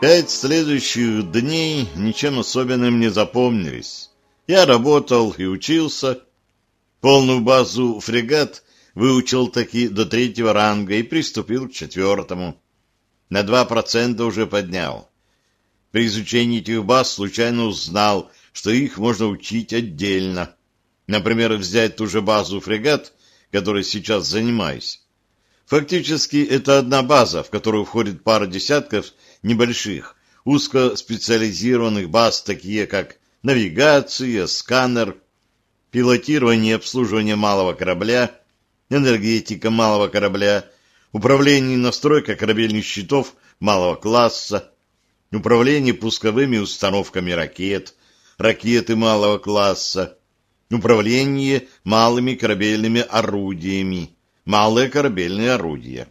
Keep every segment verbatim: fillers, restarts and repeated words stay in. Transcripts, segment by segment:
Пять следующих дней ничем особенным не запомнились. Я работал и учился. Полную базу фрегат выучил таки до третьего ранга и приступил к четвертому. На два процента уже поднял. При изучении этих баз случайно узнал, что их можно учить отдельно. Например, взять ту же базу фрегат, которой сейчас занимаюсь. Фактически это одна база, в которую входит пара десятков небольших, узкоспециализированных баз, такие как навигация, сканер, пилотирование и обслуживание малого корабля, энергетика малого корабля, управление и настройка корабельных щитов малого класса, управление пусковыми установками ракет, ракеты малого класса, управление малыми корабельными орудиями, малые корабельные орудия,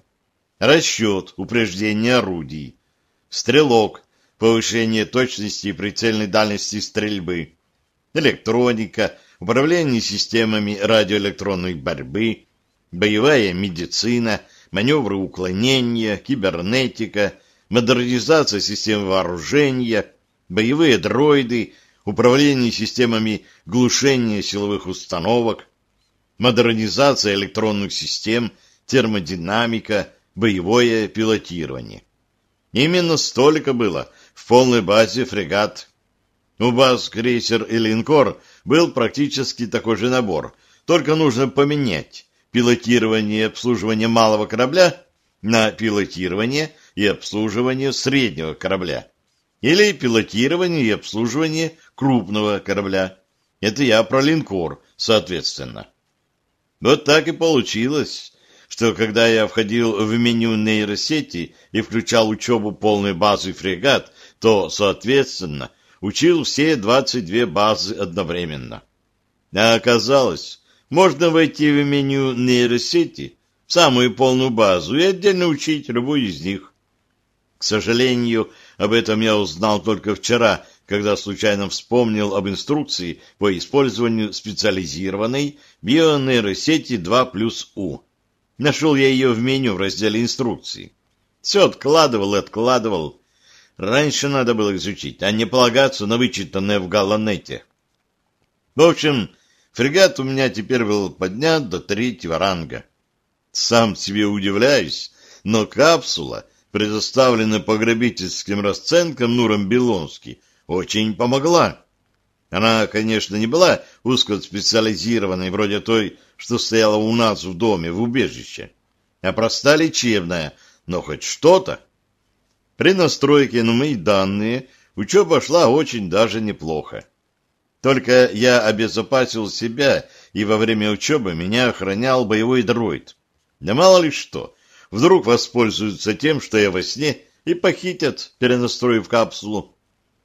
расчет, упреждение орудий, стрелок, повышение точности и прицельной дальности стрельбы, электроника, управление системами радиоэлектронной борьбы, боевая медицина, маневры уклонения, кибернетика, модернизация систем вооружения, боевые дроиды, управление системами глушения силовых установок, модернизация электронных систем, термодинамика, боевое пилотирование. Именно столько было в полной базе фрегат. У баз крейсер и линкор был практически такой же набор, только нужно поменять пилотирование и обслуживание малого корабля на пилотирование и обслуживание среднего корабля. Или пилотирование и обслуживание крупного корабля. Это я про линкор, соответственно. Вот так и получилось, что когда я входил в меню нейросети и включал учебу полной базы фрегат, то, соответственно, учил все двадцать две базы одновременно. А оказалось, можно войти в меню нейросети, в самую полную базу, и отдельно учить любую из них. К сожалению, об этом я узнал только вчера, когда случайно вспомнил об инструкции по использованию специализированной бионейросети два плюс У. Нашел я ее в меню в разделе инструкции. Все откладывал и откладывал. Раньше надо было изучить, а не полагаться на вычитанное в Галанете. В общем, фрегат у меня теперь был поднят до третьего ранга. Сам себе удивляюсь, но капсула, предоставленная по грабительским расценкам Нуром Белонски, очень помогла. Она, конечно, не была узкоспециализированной, вроде той, что стояла у нас в доме, в убежище, а проста лечебная, но хоть что-то. При настройке на мои данные учеба шла очень даже неплохо. Только я обезопасил себя, и во время учебы меня охранял боевой дроид. Да мало ли что, вдруг воспользуются тем, что я во сне, и похитят, перенастроив капсулу.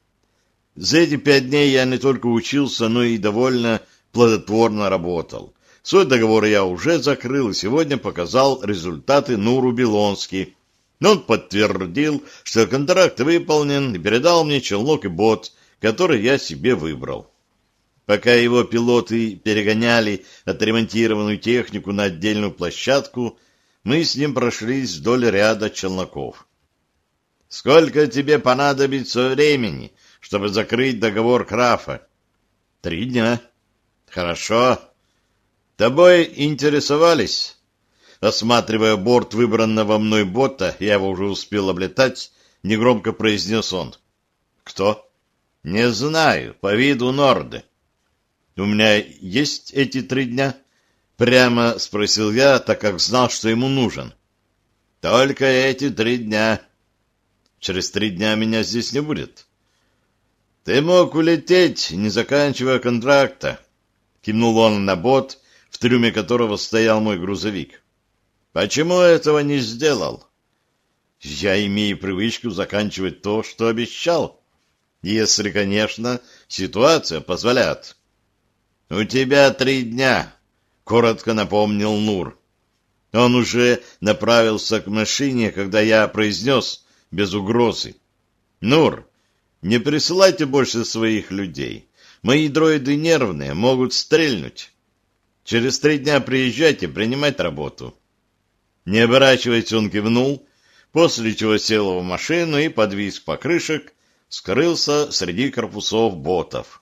За эти пять дней я не только учился, но и довольно плодотворно работал. Свой договор я уже закрыл и сегодня показал результаты Нуру Белонски. Но он подтвердил, что контракт выполнен, и передал мне челнок и бот, который я себе выбрал. Пока его пилоты перегоняли отремонтированную технику на отдельную площадку, мы с ним прошлись вдоль ряда челноков. «Сколько тебе понадобится времени, чтобы закрыть договор Крафа?» «Три дня». «Хорошо. Тобой интересовались?» Осматривая борт выбранного мной бота, я его уже успел облетать, негромко произнес он. «Кто?» «Не знаю, по виду Норды». «У меня есть эти три дня?» Прямо спросил я, так как знал, что ему нужен. «Только эти три дня». «Через три дня меня здесь не будет». «Ты мог улететь, не заканчивая контракта», — кивнул он на бот, в трюме которого стоял мой грузовик. «Почему этого не сделал?» «Я имею привычку заканчивать то, что обещал, если, конечно, ситуация позволяет». «У тебя три дня», — коротко напомнил Нур. Он уже направился к машине, когда я произнес без угрозы. «Нур, не присылайте больше своих людей. Мои дроиды нервные, могут стрельнуть. Через три дня приезжайте принимать работу». Не оборачиваясь, он кивнул, после чего сел в машину и, подвис покрышек, скрылся среди корпусов ботов.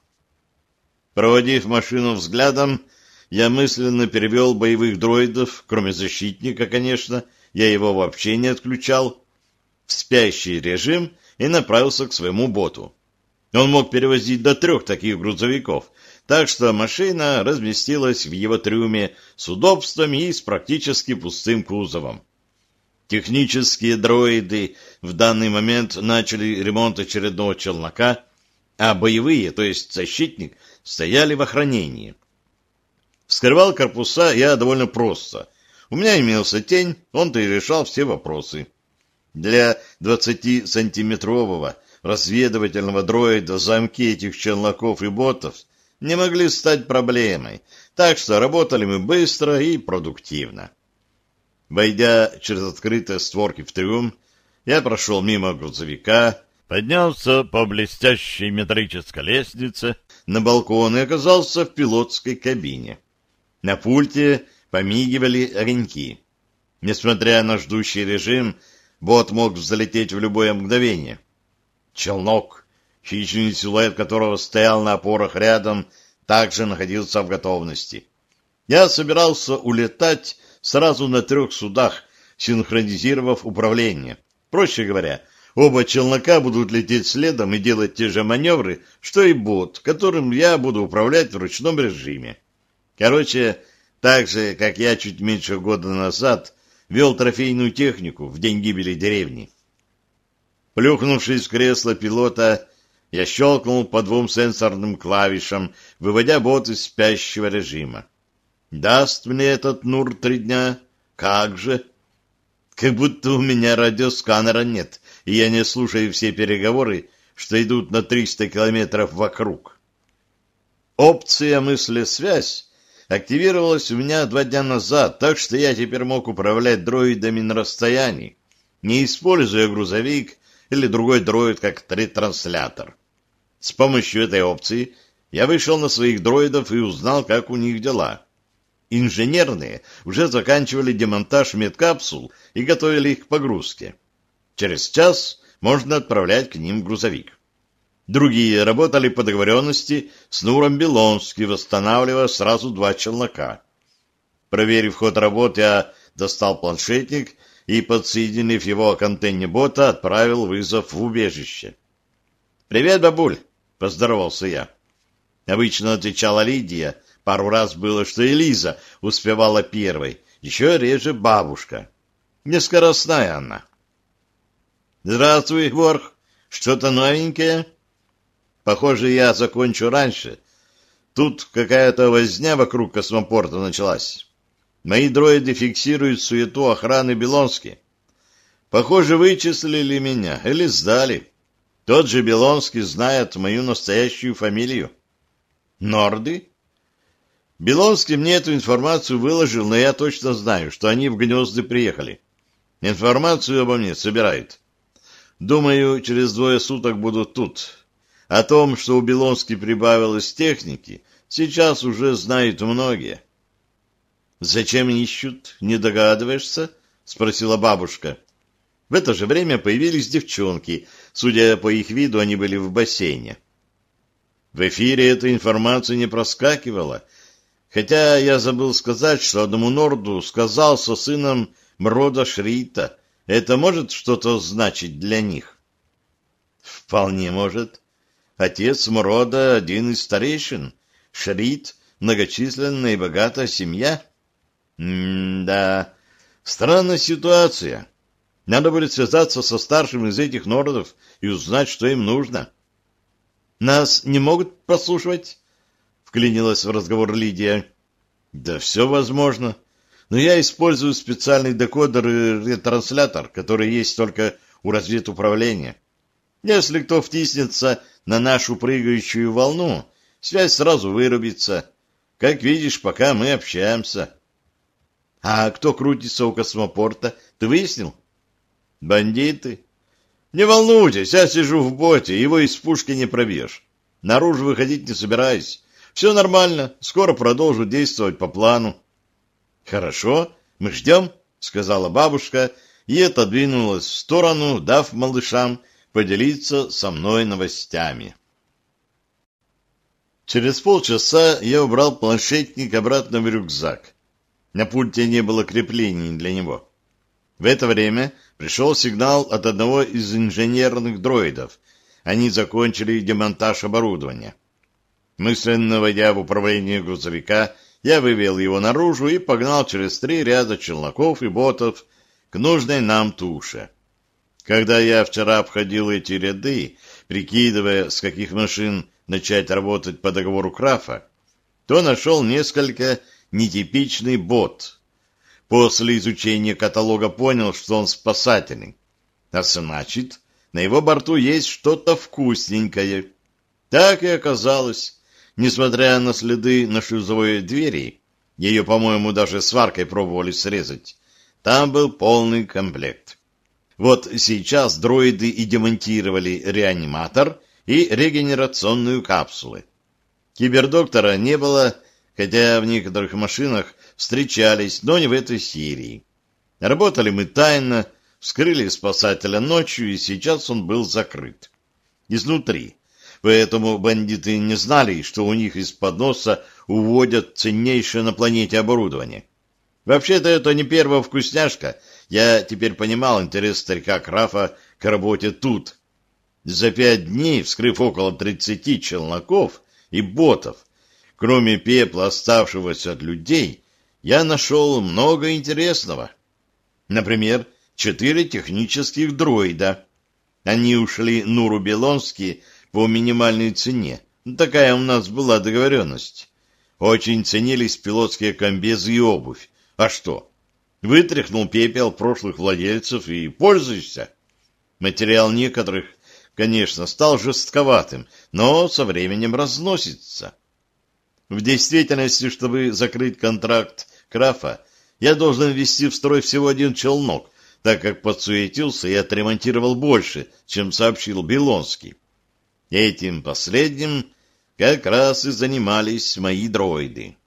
Проводив машину взглядом, я мысленно перевел боевых дроидов, кроме защитника, конечно, я его вообще не отключал, в спящий режим и направился к своему боту. Он мог перевозить до трех таких грузовиков, так что машина разместилась в его трюме с удобствами и с практически пустым кузовом. Технические дроиды в данный момент начали ремонт очередного челнока, а боевые, то есть защитник, стояли в охранении. Вскрывал корпуса я довольно просто. У меня имелся тень, он-то и решал все вопросы. Для двадцатисантиметрового разведывательного дроида замки этих челноков и ботов не могли стать проблемой, так что работали мы быстро и продуктивно. Войдя через открытые створки в трюм, я прошел мимо грузовика, поднялся по блестящей металлической лестнице на балкон и оказался в пилотской кабине. На пульте помигивали огоньки. Несмотря на ждущий режим, бот мог взлететь в любое мгновение. Челнок, хищный силуэт которого стоял на опорах рядом, также находился в готовности. Я собирался улетать сразу на трех судах, синхронизировав управление. Проще говоря, оба челнока будут лететь следом и делать те же маневры, что и бот, которым я буду управлять в ручном режиме. Короче, так же, как я чуть меньше года назад вел трофейную технику в день гибели деревни. Плюхнувшись в кресло пилота, я щелкнул по двум сенсорным клавишам, выводя бот из спящего режима. Даст мне этот Нур три дня? Как же? Как будто у меня радиосканера нет, и я не слушаю все переговоры, что идут на триста километров вокруг. Опция «Мысли-связь» активировалась у меня два дня назад, так что я теперь мог управлять дроидами на расстоянии, не используя грузовик или другой дроид как ретранслятор. С помощью этой опции я вышел на своих дроидов и узнал, как у них дела. Инженерные уже заканчивали демонтаж медкапсул и готовили их к погрузке. Через час можно отправлять к ним грузовик. Другие работали по договоренности с Нуром Белонским, восстанавливая сразу два челнока. Проверив ход работ, я достал планшетник и, подсоединив его к антенне бота, отправил вызов в убежище. «Привет, бабуль!» — поздоровался я. Обычно отвечала Лидия. Пару раз было, что и Лиза успевала первой, еще реже бабушка. Нескоростная она. «Здравствуй, Ворх! Что-то новенькое?» «Похоже, я закончу раньше. Тут какая-то возня вокруг космопорта началась. Мои дроиды фиксируют суету охраны Белонски. Похоже, вычислили меня или сдали. Тот же Белонский знает мою настоящую фамилию». «Норды?» Белонский мне эту информацию выложил, но я точно знаю, что они в Гнезды приехали. Информацию обо мне собирают. Думаю, через двое суток будут тут. О том, что у Белонски прибавилось техники, сейчас уже знают многие. «Зачем ищут, не догадываешься?» — спросила бабушка. В это же время появились девчонки. Судя по их виду, они были в бассейне. В эфире эта информация не проскакивала, хотя я забыл сказать, что одному Норду сказал со сыном Мрода Шрита. Это может что-то значить для них? Вполне может. Отец Мрода — один из старейшин. Шрит — многочисленная и богатая семья. М-да, странная ситуация. Надо будет связаться со старшим из этих Нордов и узнать, что им нужно. Нас не могут прослушивать? Вклинилась в разговор Лидия. Да все возможно. Но я использую специальный декодер и ретранслятор, который есть только у разведуправления. Если кто втиснется на нашу прыгающую волну, связь сразу вырубится. Как видишь, пока мы общаемся. А кто крутится у космопорта, ты выяснил? Бандиты. Не волнуйтесь, я сижу в боте, его из пушки не пробьешь. Наружу выходить не собираюсь. Все нормально, скоро продолжу действовать по плану. Хорошо, мы ждем, сказала бабушка и отодвинулась в сторону, дав малышам поделиться со мной новостями. Через полчаса я убрал планшетник обратно в рюкзак. На пульте не было креплений для него. В это время пришел сигнал от одного из инженерных дроидов. Они закончили демонтаж оборудования. Мысленно войдя в управление грузовика, я вывел его наружу и погнал через три ряда челноков и ботов к нужной нам туше. Когда я вчера обходил эти ряды, прикидывая, с каких машин начать работать по договору Крафа, то нашел несколько нетипичный бот. После изучения каталога понял, что он спасательный. А значит, на его борту есть что-то вкусненькое. Так и оказалось. Несмотря на следы на шлюзовой двери, ее, по-моему, даже сваркой пробовали срезать, там был полный комплект. Вот сейчас дроиды и демонтировали реаниматор и регенерационную капсулы. Кибердоктора не было, хотя в некоторых машинах встречались, но не в этой серии. Работали мы тайно, вскрыли спасателя ночью, и сейчас он был закрыт. Изнутри. Поэтому бандиты не знали, что у них из-под носа уводят ценнейшее на планете оборудование. Вообще-то это не первая вкусняшка. Я теперь понимал интерес старика Крафа к работе тут. За пять дней, вскрыв около тридцати челноков и ботов, кроме пепла, оставшегося от людей, я нашел много интересного. Например, четыре технических дроида. Они ушли Нуру Белонски по минимальной цене. Такая у нас была договоренность. Очень ценились пилотские комбезы и обувь. А что? Вытряхнул пепел прошлых владельцев и пользуйся. Материал некоторых, конечно, стал жестковатым, но со временем разносится. В действительности, чтобы закрыть контракт Крафа, я должен ввести в строй всего один челнок, так как подсуетился и отремонтировал больше, чем сообщил Белонский. Этим последним как раз и занимались мои дроиды.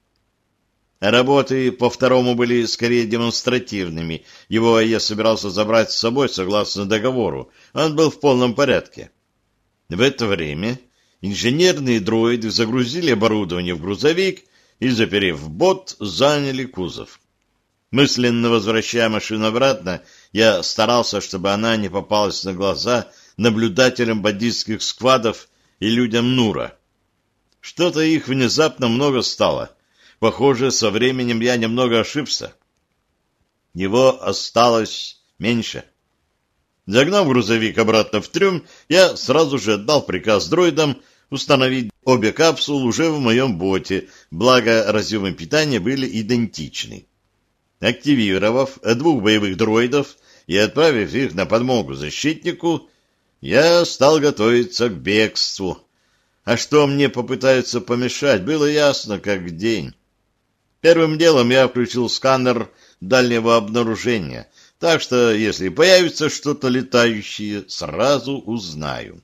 Работы по второму были скорее демонстративными. Его я собирался забрать с собой согласно договору. Он был в полном порядке. В это время инженерные дроиды загрузили оборудование в грузовик и, заперев бот, заняли кузов. Мысленно возвращая машину обратно, я старался, чтобы она не попалась на глаза наблюдателям бандитских сквадов и людям Нура. Что-то их внезапно много стало. Похоже, со временем я немного ошибся. Его осталось меньше. Загнав грузовик обратно в трюм, я сразу же отдал приказ дроидам установить обе капсулы уже в моем боте, благо разъемы питания были идентичны. Активировав двух боевых дроидов и отправив их на подмогу защитнику, я стал готовиться к бегству. А что мне попытаются помешать, было ясно как день. Первым делом я включил сканер дальнего обнаружения, так что, если появится что-то летающее, сразу узнаю.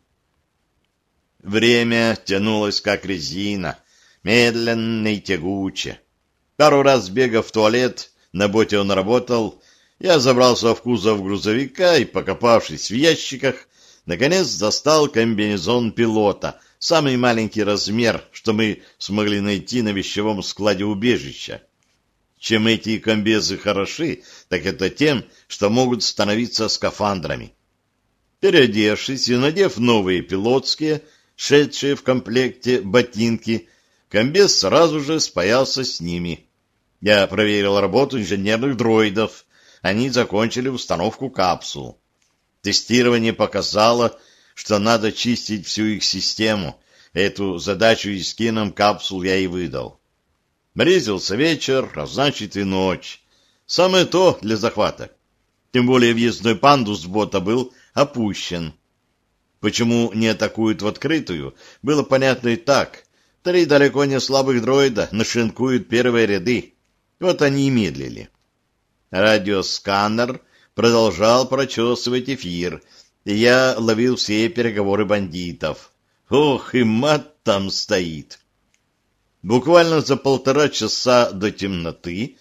Время тянулось как резина, медленно и тягуче. Пару раз бегав в туалет, на боте он работал, я забрался в кузов грузовика и, покопавшись в ящиках, наконец достал комбинезон пилота, самый маленький размер, что мы смогли найти на вещевом складе убежища. Чем эти комбезы хороши, так это тем, что могут становиться скафандрами. Переодевшись и надев новые пилотские, шедшие в комплекте ботинки, комбез сразу же спаялся с ними. Я проверил работу инженерных дроидов. Они закончили установку капсул. Тестирование показало, что надо чистить всю их систему. Эту задачу и скином капсул я и выдал. Близился вечер, а значит и ночь. Самое то для захвата. Тем более въездной пандус бота был опущен. Почему не атакуют в открытую, было понятно и так. Три далеко не слабых дроида нашинкуют первые ряды. Вот они и медлили. Радиосканер продолжал прочесывать эфир, и я ловил все переговоры бандитов. Ох, и мат там стоит. Буквально за полтора часа до темноты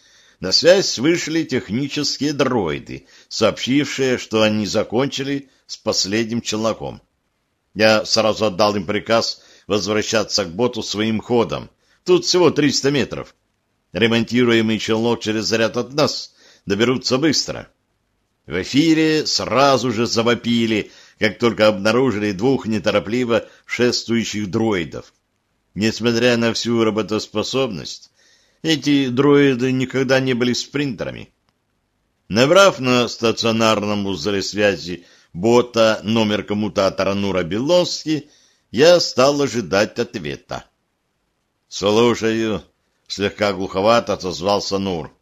На связь вышли технические дроиды, сообщившие, что они закончили с последним челноком. Я сразу отдал им приказ возвращаться к боту своим ходом. Тут всего триста метров. Ремонтируемый челнок через заряд от нас доберутся быстро. В эфире сразу же завопили, как только обнаружили двух неторопливо шествующих дроидов. Несмотря на всю работоспособность, эти дроиды никогда не были спринтерами. Набрав на стационарном узле связи бота номер коммутатора Нура Беловски, я стал ожидать ответа. «Слушаю», — слегка глуховато отозвался Нур.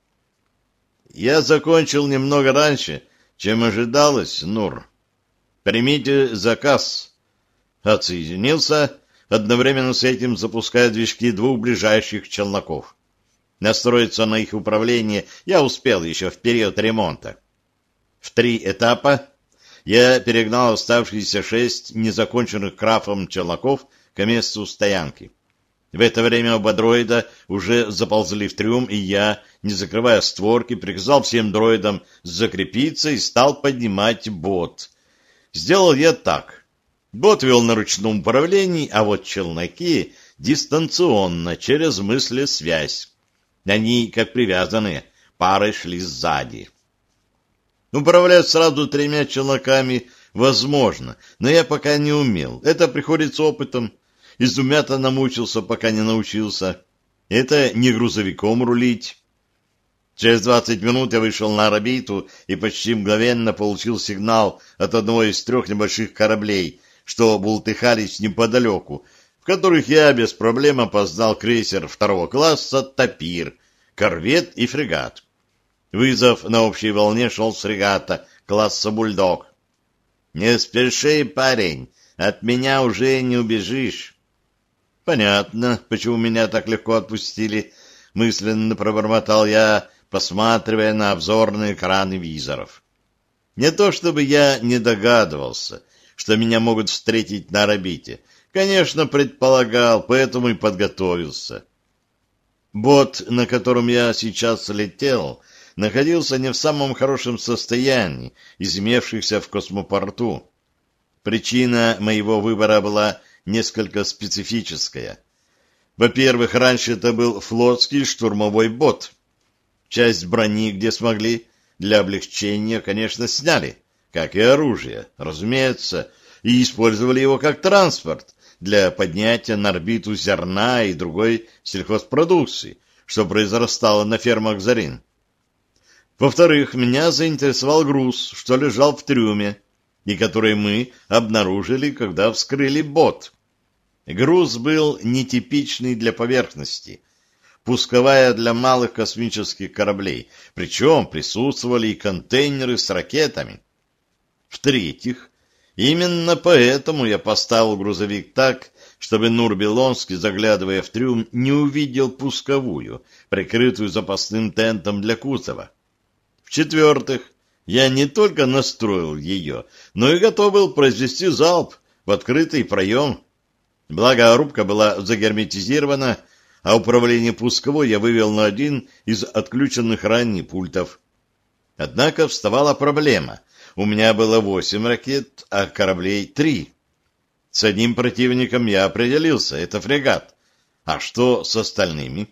«Я закончил немного раньше, чем ожидалось, Нур. Примите заказ». Отсоединился, одновременно с этим запуская движки двух ближайших челноков. Настроиться на их управление я успел еще в период ремонта. В три этапа я перегнал оставшиеся шесть незаконченных крафом челноков к месту стоянки. В это время оба дроида уже заползли в трюм, и я, не закрывая створки, приказал всем дроидам закрепиться и стал поднимать бот. Сделал я так. Бот вел на ручном управлении, а вот челноки дистанционно, через мыслесвязь. Они, как привязанные, парой шли сзади. Управлять сразу тремя челноками возможно, но я пока не умел. Это приходится опытом. И с двумя-то намучился, пока не научился. Это не грузовиком рулить. Через двадцать минут я вышел на орбиту и почти мгновенно получил сигнал от одного из трех небольших кораблей, что бултыхались неподалеку, в которых я без проблем опознал крейсер второго класса «Тапир», корвет и фрегат. Вызов на общей волне шел с фрегата класса «Бульдог». «Не спеши, парень, от меня уже не убежишь». «Понятно, почему меня так легко отпустили», — мысленно пробормотал я, посматривая на обзорные экраны визоров. Не то чтобы я не догадывался, что меня могут встретить на орбите. Конечно, предполагал, поэтому и подготовился. Бот, на котором я сейчас летел, находился не в самом хорошем состоянии из имевшихся в космопорту. Причина моего выбора была несколько специфическая. Во-первых, раньше это был флотский штурмовой бот. Часть брони, где смогли, для облегчения, конечно, сняли, как и оружие, разумеется, и использовали его как транспорт для поднятия на орбиту зерна и другой сельхозпродукции, что произрастало на фермах Зарин. Во-вторых, меня заинтересовал груз, что лежал в трюме, и который мы обнаружили, когда вскрыли бот. Груз был нетипичный для поверхности, пусковая для малых космических кораблей, причем присутствовали и контейнеры с ракетами. В-третьих, именно поэтому я поставил грузовик так, чтобы Нур Белонский, заглядывая в трюм, не увидел пусковую, прикрытую запасным тентом для кузова. В-четвертых, я не только настроил ее, но и готов был произвести залп в открытый проем. Благо, рубка была загерметизирована, а управление пусковой я вывел на один из отключенных ранее пультов. Однако вставала проблема. У меня было восемь ракет, а кораблей три. С одним противником я определился, это фрегат. А что с остальными?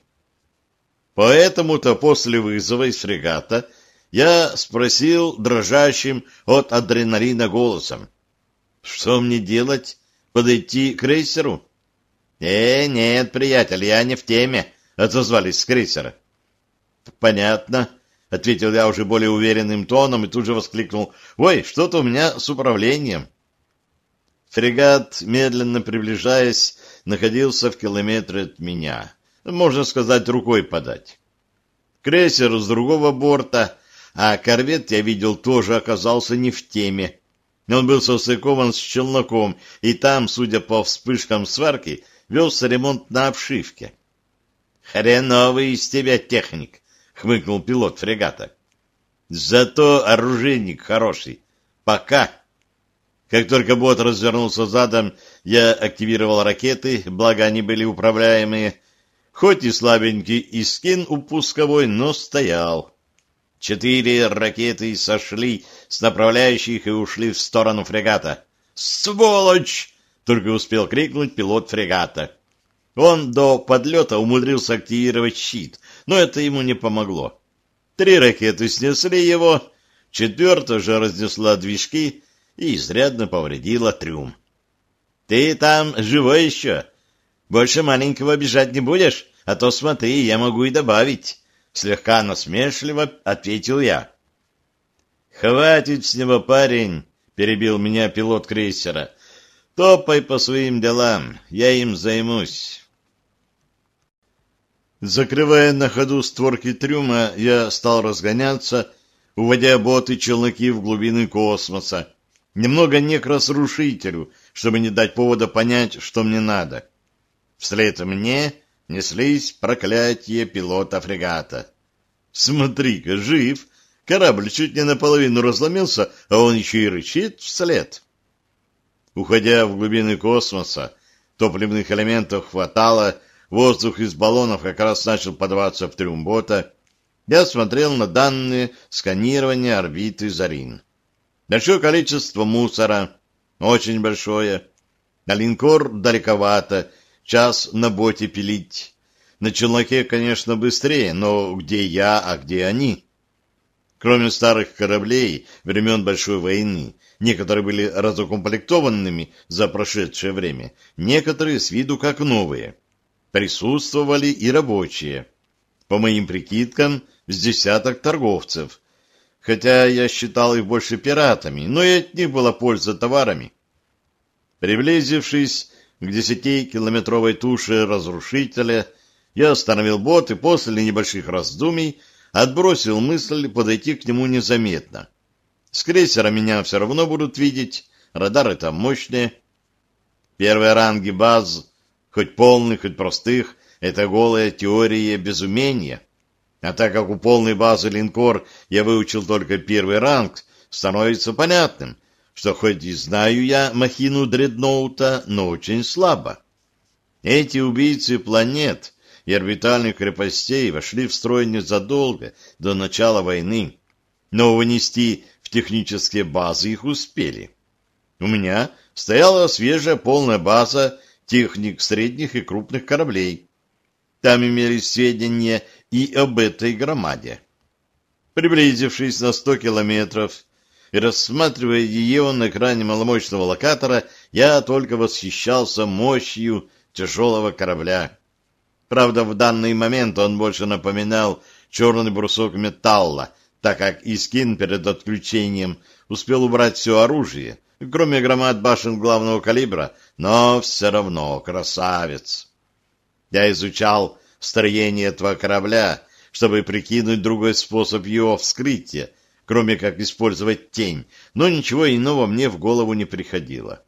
Поэтому-то после вызова из фрегата я спросил дрожащим от адреналина голосом: «Что мне делать? Подойти к крейсеру?» «Э, нет, приятель, я не в теме», — отозвались с крейсера. «Понятно», — ответил я уже более уверенным тоном и тут же воскликнул: «Ой, что-то у меня с управлением». Фрегат, медленно приближаясь, находился в километре от меня. Можно сказать, рукой подать. Крейсер с другого борта, а корвет, я видел, тоже оказался не в теме. Он был состыкован с челноком, и там, судя по вспышкам сварки, велся ремонт на обшивке. «Хреновый из тебя техник», — хмыкнул пилот фрегата. «Зато оружейник хороший. Пока». Как только бот развернулся задом, я активировал ракеты, благо они были управляемые. Хоть и слабенький Искин у пусковой, но стоял. Четыре ракеты сошли с направляющих и ушли в сторону фрегата. «Сволочь!» — только успел крикнуть пилот фрегата. Он до подлета умудрился активировать щит, но это ему не помогло. Три ракеты снесли его, четвертая же разнесла движки и изрядно повредила трюм. «Ты там живой еще? Больше маленького бежать не будешь? А то смотри, я могу и добавить», — слегка насмешливо ответил я. «Хватит с него, парень», — перебил меня пилот крейсера. «Топай по своим делам, я им займусь». Закрывая на ходу створки трюма, я стал разгоняться, уводя боты и челноки в глубины космоса, немного не к разрушителю, чтобы не дать повода понять, что мне надо. Вслед мне неслись проклятия пилота фрегата. «Смотри-ка, жив! Корабль чуть не наполовину разломился, а он еще и рычит вслед». Уходя в глубины космоса, топливных элементов хватало, воздух из баллонов как раз начал подаваться в трюм бота. Я смотрел на данные сканирования орбиты Зарин. Большое количество мусора, очень большое. На линкор далековато, час на боте пилить. На челноке, конечно, быстрее, но где я, а где они? Кроме старых кораблей времен Большой войны, некоторые были разукомплектованными за прошедшее время, некоторые с виду как новые. Присутствовали и рабочие. По моим прикидкам, с десяток торговцев. Хотя я считал их больше пиратами, но и от них была польза товарами. Приблизившись к десятикилометровой туше разрушителя, я остановил бот и после небольших раздумий отбросил мысль подойти к нему незаметно. С крейсера меня все равно будут видеть, радары там мощные. Первые ранги баз, хоть полных, хоть простых, это голая теория без умения. А так как у полной базы линкор я выучил только первый ранг, становится понятным, что хоть и знаю я махину дредноута, но очень слабо. Эти убийцы планет и орбитальных крепостей вошли в строй незадолго до начала войны, но вынести в технические базы их успели. У меня стояла свежая полная база техник средних и крупных кораблей. Там имелись сведения и об этой громаде. Приблизившись на сто километров и рассматривая ее на экране маломощного локатора, я только восхищался мощью тяжелого корабля. Правда, в данный момент он больше напоминал черный брусок металла, так как Искин перед отключением успел убрать все оружие, кроме громад башен главного калибра, но все равно красавец. Я изучал строение этого корабля, чтобы прикинуть другой способ его вскрытия, кроме как использовать тень, но ничего иного мне в голову не приходило.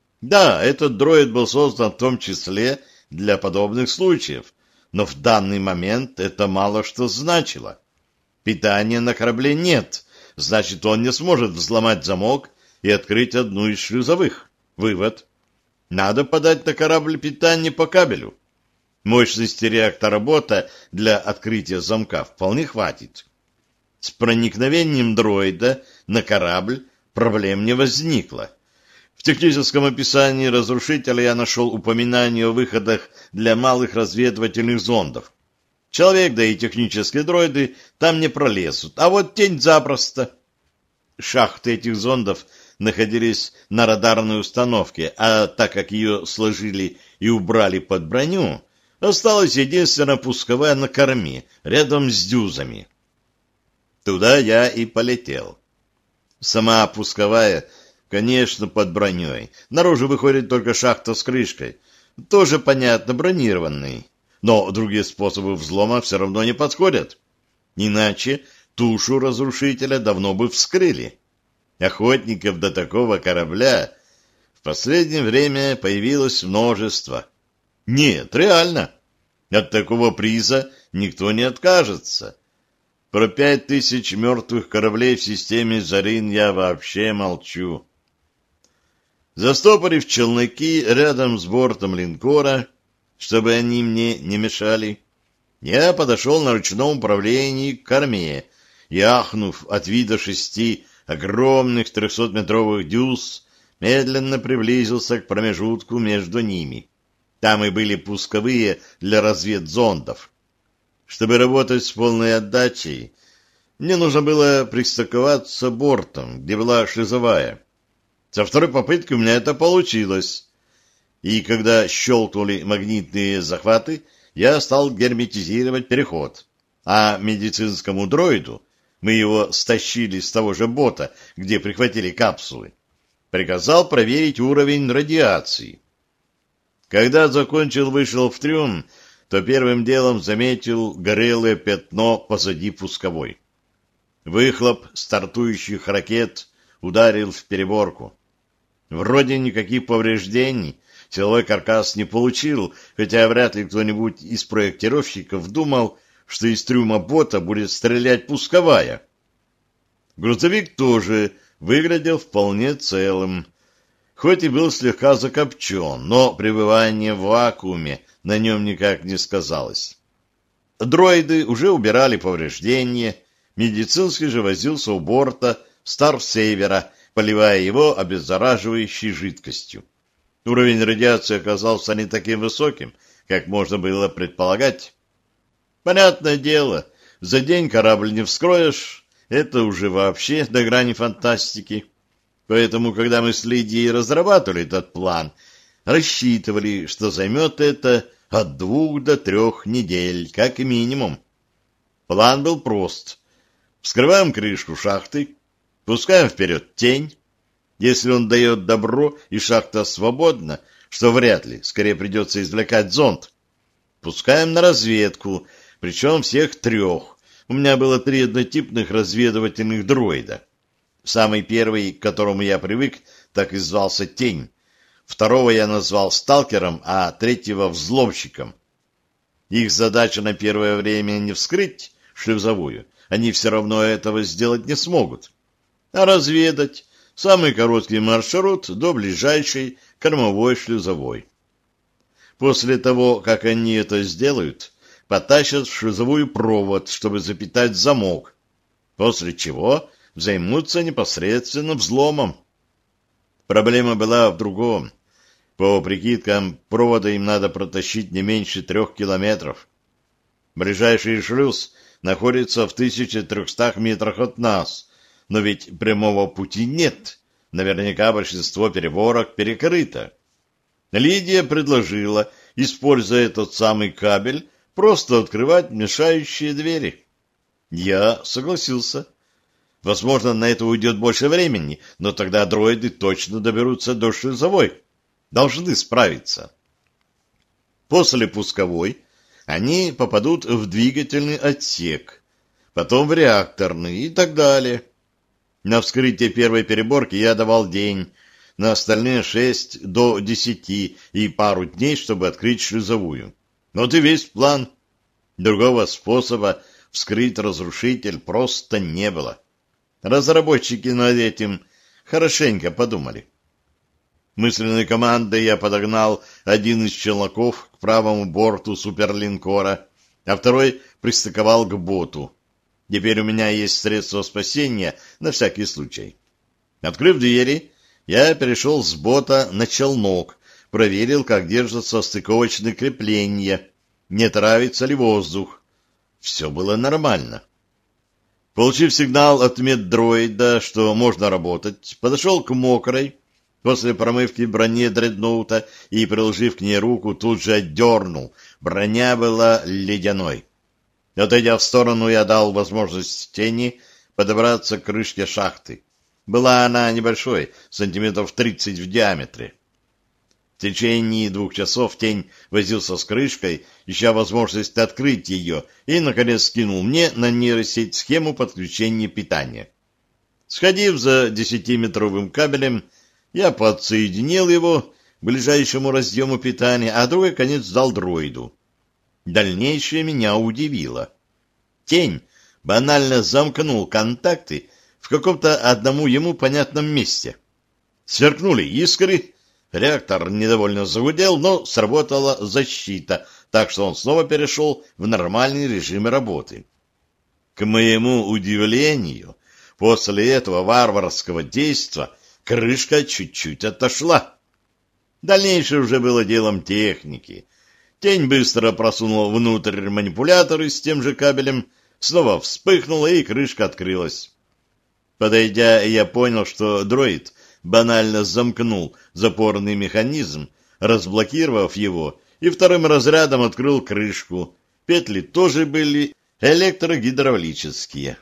Да, этот дроид был создан в том числе для подобных случаев, но в данный момент это мало что значило. Питания на корабле нет, значит, он не сможет взломать замок и открыть одну из шлюзовых. Вывод. Надо подать на корабль питание по кабелю. Мощности реактора бота для открытия замка вполне хватит. С проникновением дроида на корабль проблем не возникло. В техническом описании разрушителя я нашел упоминание о выходах для малых разведывательных зондов. Человек, да и технические дроиды там не пролезут, а вот тень запросто. Шахты этих зондов находились на радарной установке, а так как ее сложили и убрали под броню, осталась единственная пусковая на корме, рядом с дюзами. Туда я и полетел. Сама пусковая, конечно, под броней. Наружу выходит только шахта с крышкой. Тоже, понятно, бронированный. Но другие способы взлома все равно не подходят. Иначе тушу разрушителя давно бы вскрыли. Охотников до такого корабля в последнее время появилось множество. Нет, реально. От такого приза никто не откажется. Про пять тысяч мертвых кораблей в системе Зарин я вообще молчу. Застопорив челноки рядом с бортом линкора, чтобы они мне не мешали, Я подошел на ручном управлении к корме и, ахнув от вида шести огромных трехсотметровых дюз, медленно приблизился к промежутку между ними. Там и были пусковые для разведзондов. Чтобы работать с полной отдачей, мне нужно было пристыковаться бортом, где была шлюзовая. Со второй попытки у меня это получилось. И когда щелкнули магнитные захваты, я стал герметизировать переход. А медицинскому дроиду, мы его стащили с того же бота, где прихватили капсулы, приказал проверить уровень радиации. Когда закончил, вышел в трюм, то первым делом заметил горелое пятно позади пусковой. Выхлоп стартующих ракет ударил в переборку. Вроде никаких повреждений силовой каркас не получил, хотя вряд ли кто-нибудь из проектировщиков думал, что из трюма бота будет стрелять пусковая. Грузовик тоже выглядел вполне целым, хоть и был слегка закопчен, но пребывание в вакууме на нем никак не сказалось. Дроиды уже убирали повреждения, медицинский же возился у борта Старсейвера, поливая его обеззараживающей жидкостью. Уровень радиации оказался не таким высоким, как можно было предполагать. Понятное дело, за день корабль не вскроешь, это уже вообще до грани фантастики. Поэтому, когда мы с Лидией разрабатывали этот план, рассчитывали, что займет это от двух до трех недель, как минимум. План был прост. Вскрываем крышку шахты, пускаем вперед тень. Если он дает добро и шахта свободна, что вряд ли, скорее придется извлекать зонд, пускаем на разведку, причем всех трех. У меня было три однотипных разведывательных дроида. Самый первый, к которому я привык, так и звался Тень. Второго я назвал сталкером, а третьего — взломщиком. Их задача на первое время не вскрыть шлюзовую, они все равно этого сделать не смогут, а разведать самый короткий маршрут до ближайшей кормовой шлюзовой. После того, как они это сделают, потащат в шлюзовую провод, чтобы запитать замок, после чего займутся непосредственно взломом. Проблема была в другом. По прикидкам, провода им надо протащить не меньше трех километров. Ближайший шлюз находится в тысяче трехстах метрах от нас, но ведь прямого пути нет. Наверняка большинство переборок перекрыто. Лидия предложила, используя этот самый кабель, просто открывать мешающие двери. Я согласился. Возможно, на это уйдет больше времени, но тогда дроиды точно доберутся до шлюзовой. Должны справиться. После пусковой они попадут в двигательный отсек, потом в реакторный и так далее. На вскрытие первой переборки я давал день, на остальные шесть до десяти и пару дней, чтобы открыть шлюзовую. Вот и весь план. Другого способа вскрыть разрушитель просто не было. Разработчики над этим хорошенько подумали. Мысленной командой я подогнал один из челноков к правому борту суперлинкора, а второй пристыковал к боту. Теперь у меня есть средства спасения на всякий случай. Открыв двери, я перешел с бота на челнок, проверил, как держатся стыковочные крепления, не травится ли воздух. Все было нормально. Получив сигнал от меддроида, что можно работать, подошел к мокрой, после промывки броне дредноута и, приложив к ней руку, тут же отдернул. Броня была ледяной. Отойдя в сторону, я дал возможность Тени подобраться к крышке шахты. Была она небольшой, сантиметров тридцать в диаметре. В течение двух часов Тень возился с крышкой, ища возможность открыть ее, и, наконец, скинул мне на нейросеть схему подключения питания. Сходив за десятиметровым кабелем, я подсоединил его к ближайшему разъему питания, а другой конец дал дроиду. Дальнейшее меня удивило. Тень банально замкнул контакты в каком-то одному ему понятном месте. Сверкнули искры, реактор недовольно загудел, но сработала защита, так что он снова перешел в нормальный режим работы. К моему удивлению, после этого варварского действа крышка чуть-чуть отошла. Дальнейшее уже было делом техники. Тень быстро просунула внутрь манипуляторы с тем же кабелем, снова вспыхнула, и крышка открылась. Подойдя, я понял, что дроид банально замкнул запорный механизм, разблокировав его, и вторым разрядом открыл крышку. Петли тоже были электрогидравлические.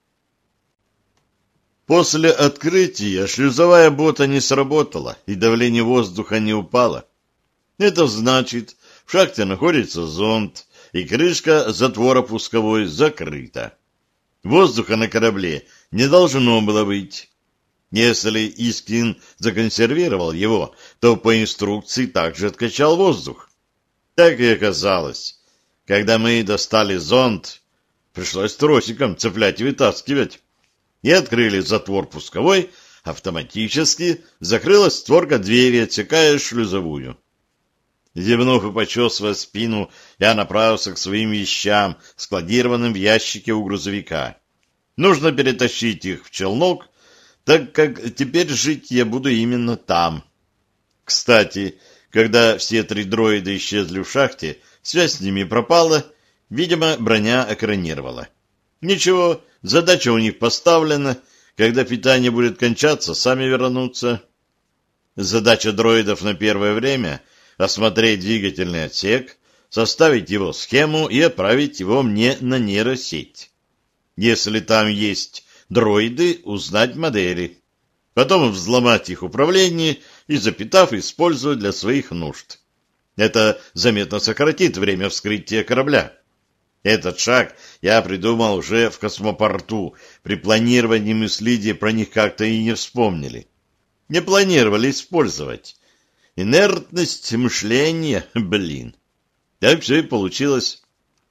После открытия шлюзовая бота не сработала, и давление воздуха не упало. Это значит, в шахте находится зонд, и крышка затвора пусковой закрыта. Воздуха на корабле не должно было быть. Если Искин законсервировал его, то по инструкции также откачал воздух. Так и оказалось. Когда мы достали зонд, пришлось тросиком цеплять и вытаскивать. И открыли затвор пусковой, автоматически закрылась створка двери, отсекая шлюзовую. Зевнув и почесывая спину, я направился к своим вещам, складированным в ящике у грузовика. Нужно перетащить их в челнок, так как теперь жить я буду именно там. Кстати, когда все три дроида исчезли в шахте, связь с ними пропала, видимо, броня экранировала. Ничего, задача у них поставлена, когда питание будет кончаться, сами вернутся. Задача дроидов на первое время — осмотреть двигательный отсек, составить его схему и отправить его мне на нейросеть. Если там есть дроиды, узнать модели. Потом взломать их управление и, запитав, использовать для своих нужд. Это заметно сократит время вскрытия корабля. Этот шаг я придумал уже в космопорту. При планировании мы с Лидией про них как-то и не вспомнили. Не планировали использовать. Инертность мышления, блин. Так все и получилось.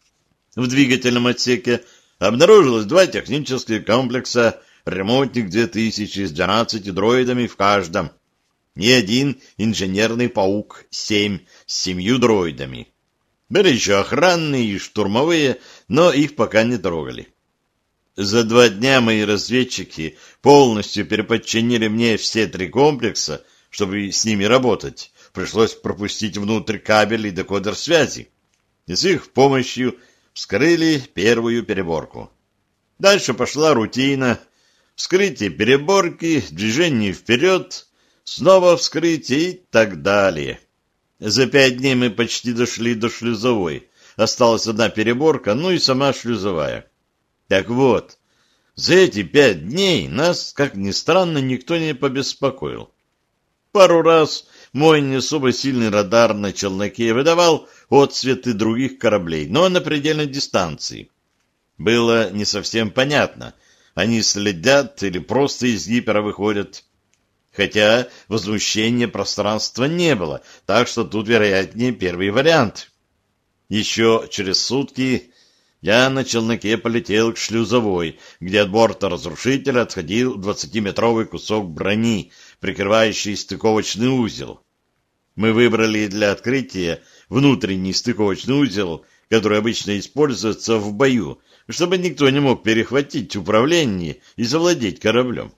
В двигательном отсеке обнаружилось два технических комплекса «Ремонтник две тысячи» с двенадцатью дроидами в каждом. И один инженерный «Паук семь» с семью дроидами. Были еще охранные и штурмовые, но их пока не трогали. За два дня мои разведчики полностью переподчинили мне все три комплекса, чтобы с ними работать. Пришлось пропустить внутрь кабель и декодер связи. И с их помощью вскрыли первую переборку. Дальше пошла рутина. Вскрытие переборки, движение вперед, снова вскрытие и так далее. За пять дней мы почти дошли до шлюзовой. Осталась одна переборка, ну и сама шлюзовая. Так вот, за эти пять дней нас, как ни странно, никто не побеспокоил. Пару раз мой не особо сильный радар на челноке выдавал отсветы других кораблей, но на предельной дистанции. Было не совсем понятно, они следят или просто из гипера выходят. Хотя возмущения пространства не было, так что тут, вероятнее, первый вариант. Еще через сутки я на челноке полетел к шлюзовой, где от борта разрушителя отходил двадцатиметровый кусок брони, прикрывающий стыковочный узел. Мы выбрали для открытия внутренний стыковочный узел, который обычно используется в бою, чтобы никто не мог перехватить управление и завладеть кораблем.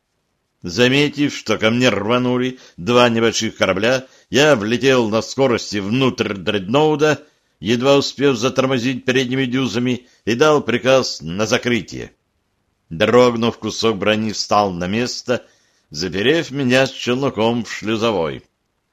Заметив, что ко мне рванули два небольших корабля, я влетел на скорости внутрь дредноуда, едва успев затормозить передними дюзами, и дал приказ на закрытие. Дрогнув, кусок брони встал на место, заперев меня с челноком в шлюзовой.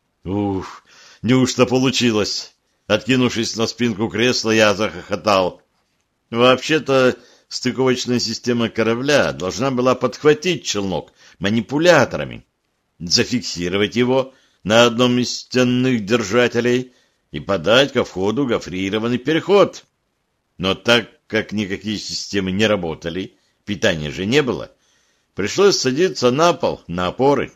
Ух, неужто получилось? Откинувшись на спинку кресла, я захохотал. Вообще-то, стыковочная система корабля должна была подхватить челнок манипуляторами, зафиксировать его на одном из стенных держателей и подать ко входу гофрированный переход. Но так как никакие системы не работали, питания же не было, пришлось садиться на пол, на опоры.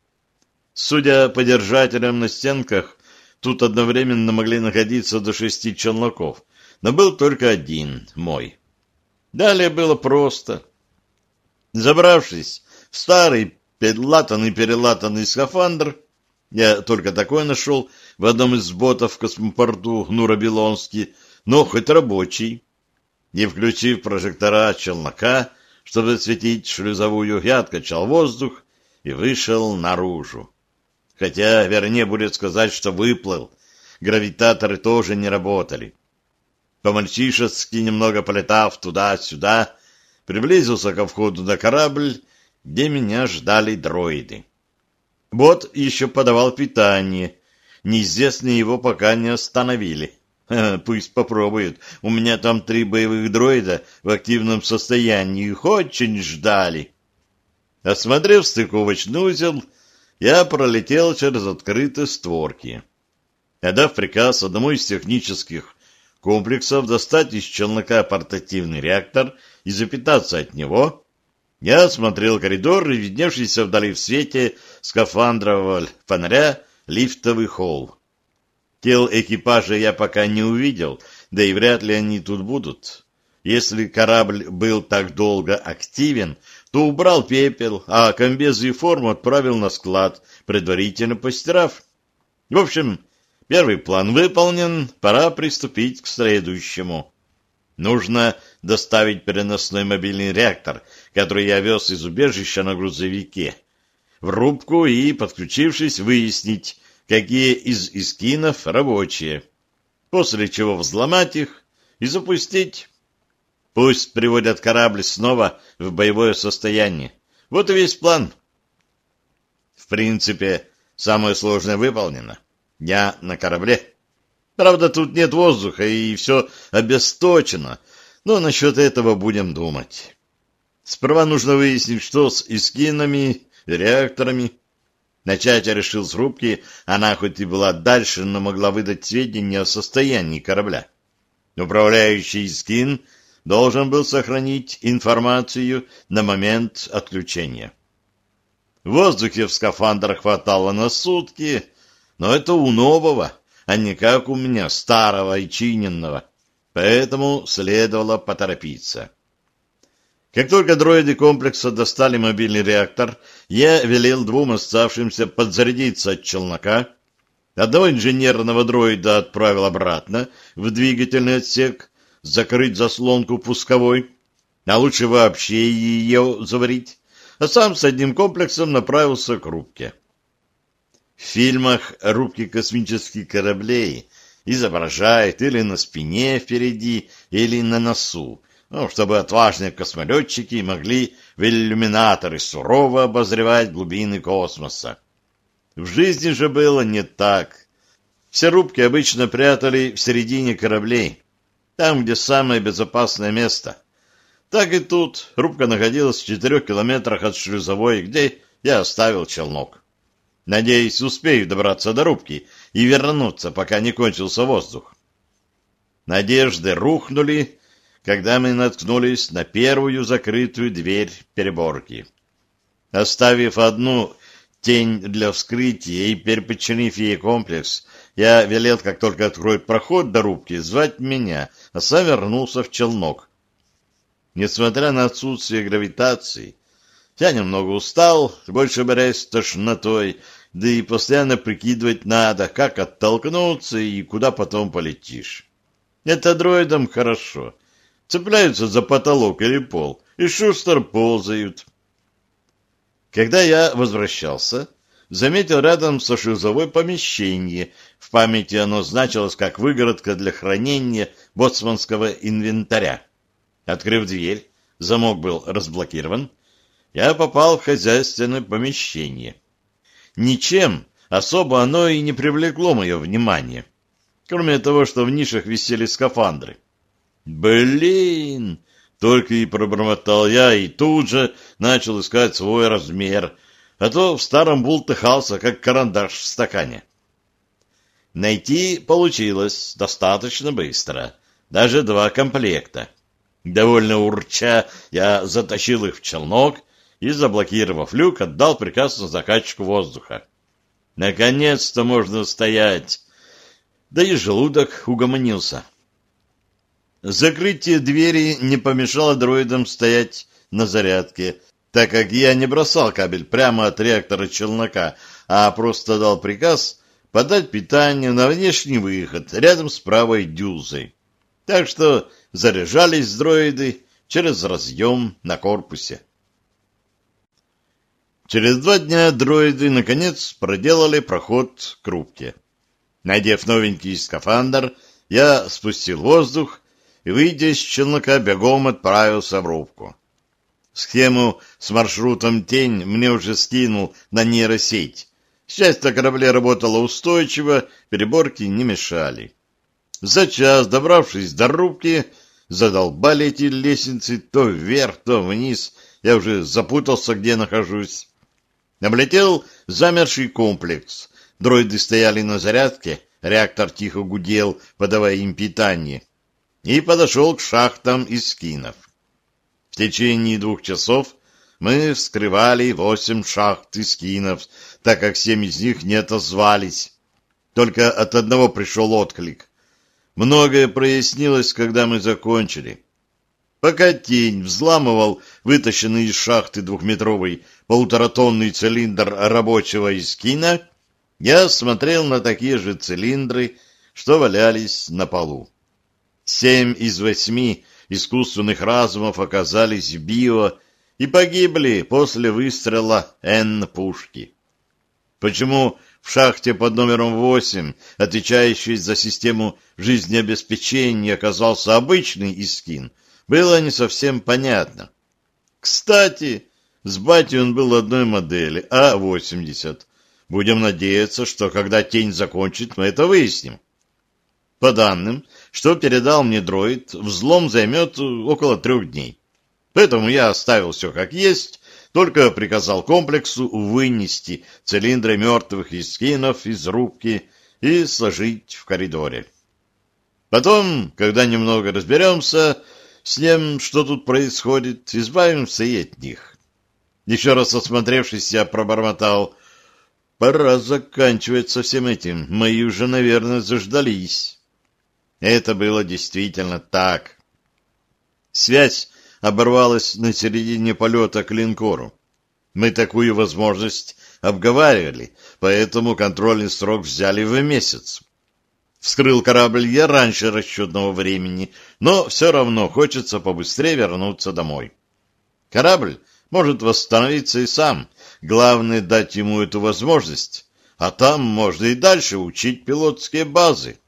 Судя по держателям на стенках, тут одновременно могли находиться до шести челноков, но был только один, мой. Далее было просто. Забравшись в старый перелатанный-перелатанный скафандр, я только такой нашел, в одном из ботов в космопорту Нуро-Белонске, но хоть рабочий. И, включив прожектора челнока, чтобы осветить шлюзовую, я откачал воздух и вышел наружу. Хотя, вернее, будет сказать, что выплыл. Гравитаторы тоже не работали. По-мальчишески, немного полетав туда-сюда, приблизился ко входу на корабль, где меня ждали дроиды. Бот еще подавал питание. Неизвестные его пока не остановили. Ха, пусть попробуют. У меня там три боевых дроида в активном состоянии. Их очень ждали. Осмотрев стыковочный узел, я пролетел через открытые створки. Отдав приказ одному из технических комплексов достать из челнока портативный реактор и запитаться от него, я осмотрел коридор и видневшийся вдали в свете скафандрового фонаря лифтовый холл. Тел экипажа я пока не увидел, да и вряд ли они тут будут. Если корабль был так долго активен, то убрал пепел, а комбезы и форму отправил на склад, предварительно постирав. В общем, первый план выполнен, пора приступить к следующему. Нужно доставить переносной мобильный реактор, который я вез из убежища на грузовике, в рубку и, подключившись, выяснить, какие из эскинов рабочие, после чего взломать их и запустить. Пусть приводят корабль снова в боевое состояние. Вот и весь план. В принципе, самое сложное выполнено. Я на корабле. Правда, тут нет воздуха, и все обесточено, но насчет этого будем думать. Сперва нужно выяснить, что с эскинами, реакторами. Начать я решил с рубки, она хоть и была дальше, но могла выдать сведения о состоянии корабля. Управляющий эскин должен был сохранить информацию на момент отключения. В воздухе в скафандрах хватало на сутки, но это у нового, а не как у меня, старого и чиненного, поэтому следовало поторопиться. Как только дроиды комплекса достали мобильный реактор, я велел двум оставшимся подзарядиться от челнока, одного инженерного дроида отправил обратно в двигательный отсек, закрыть заслонку пусковой, а лучше вообще ее заварить, а сам с одним комплексом направился к рубке. В фильмах рубки космических кораблей изображают или на спине впереди, или на носу, ну, чтобы отважные космолетчики могли в иллюминаторы сурово обозревать глубины космоса. В жизни же было не так. Все рубки обычно прятали в середине кораблей, там, где самое безопасное место. Так и тут рубка находилась в четырех километрах от шлюзовой, где я оставил челнок. Надеюсь, успею добраться до рубки и вернуться, пока не кончился воздух. Надежды рухнули, когда мы наткнулись на первую закрытую дверь переборки. Оставив одну тень для вскрытия и переподчинив ей комплекс, я велел, как только откроет проход до рубки, звать меня, а сам вернулся в челнок. Несмотря на отсутствие гравитации, я немного устал, больше борясь с тошнотой, да и постоянно прикидывать надо, как оттолкнуться и куда потом полетишь. Это дроидам хорошо. Цепляются за потолок или пол и шустро ползают. Когда я возвращался, заметил рядом со шлюзовой помещение. В памяти оно значилось как выгородка для хранения боцманского инвентаря. Открыв дверь, замок был разблокирован. Я попал в хозяйственное помещение. Ничем особо оно и не привлекло мое внимание, кроме того, что в нишах висели скафандры. «Блин!» — только и пробормотал я, и тут же начал искать свой размер, а то в старом бултыхался, как карандаш в стакане. Найти получилось достаточно быстро, даже два комплекта. Довольно урча, я затащил их в челнок и, заблокировав люк, отдал приказ на закачку воздуха. Наконец-то можно стоять, да и желудок угомонился. Закрытие двери не помешало дроидам стоять на зарядке, так как я не бросал кабель прямо от реактора челнока, а просто дал приказ подать питание на внешний выход рядом с правой дюзой. Так что заряжались дроиды через разъем на корпусе. Через два дня дроиды, наконец, проделали проход к рубке. Надев новенький скафандр, я спустил воздух и, выйдя из челнока, бегом отправился в рубку. Схему с маршрутом «Тень» мне уже скинул на нейросеть. Часть на корабле работала устойчиво, переборки не мешали. За час, добравшись до рубки, задолбали эти лестницы то вверх, то вниз. Я уже запутался, где нахожусь. Облетел замерший комплекс. Дроиды стояли на зарядке, реактор тихо гудел, подавая им питание. И подошел к шахтам из скинов. В течение двух часов мы вскрывали восемь шахт из скинов, так как семь из них не отозвались. Только от одного пришел отклик. Многое прояснилось, когда мы закончили. Пока Тень взламывал вытащенный из шахты двухметровый полуторатонный цилиндр рабочего искина, я смотрел на такие же цилиндры, что валялись на полу. Семь из восьми искусственных разумов оказались био и погибли после выстрела Н-пушки. Почему в шахте под номером восемь, отвечающей за систему жизнеобеспечения, оказался обычный искин, было не совсем понятно. Кстати, с батей он был одной модели, А восемьдесят. Будем надеяться, что когда Тень закончит, мы это выясним. По данным, что передал мне дроид, взлом займет около трех дней. Поэтому я оставил все как есть, только приказал комплексу вынести цилиндры мертвых искинов из рубки и сложить в коридоре. Потом, когда немного разберемся с тем, что тут происходит, избавимся и от них. Еще раз осмотревшись, я пробормотал: пора заканчивать со всем этим, мои уже, наверное, заждались. Это было действительно так. Связь оборвалась на середине полета к линкору. Мы такую возможность обговаривали, поэтому контрольный срок взяли в месяц. Вскрыл корабль я раньше расчетного времени, но все равно хочется побыстрее вернуться домой. Корабль может восстановиться и сам, главное дать ему эту возможность, а там можно и дальше учить пилотские базы.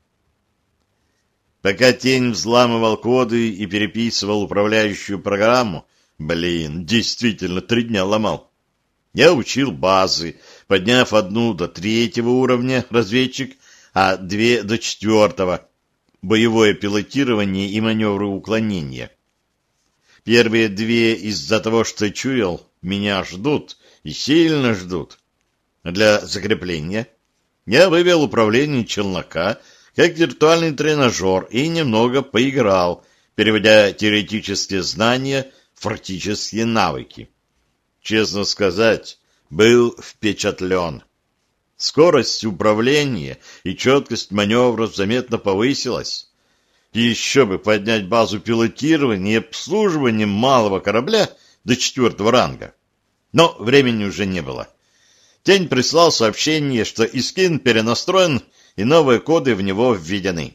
Пока Тень взламывал коды и переписывал управляющую программу, блин, действительно три дня ломал, я учил базы, подняв одну до третьего уровня разведчик, а две до четвертого боевое пилотирование и маневры уклонения. Первые две из-за того, что чуял, меня ждут и сильно ждут. Для закрепления я вывел управление челнока как виртуальный тренажер и немного поиграл, переводя теоретические знания в практические навыки. Честно сказать, был впечатлен. Скорость управления и четкость маневров заметно повысилась. И еще бы поднять базу пилотирования и обслуживания малого корабля до четвертого ранга. Но времени уже не было. Тень прислал сообщение, что искин перенастроен и новые коды в него введены.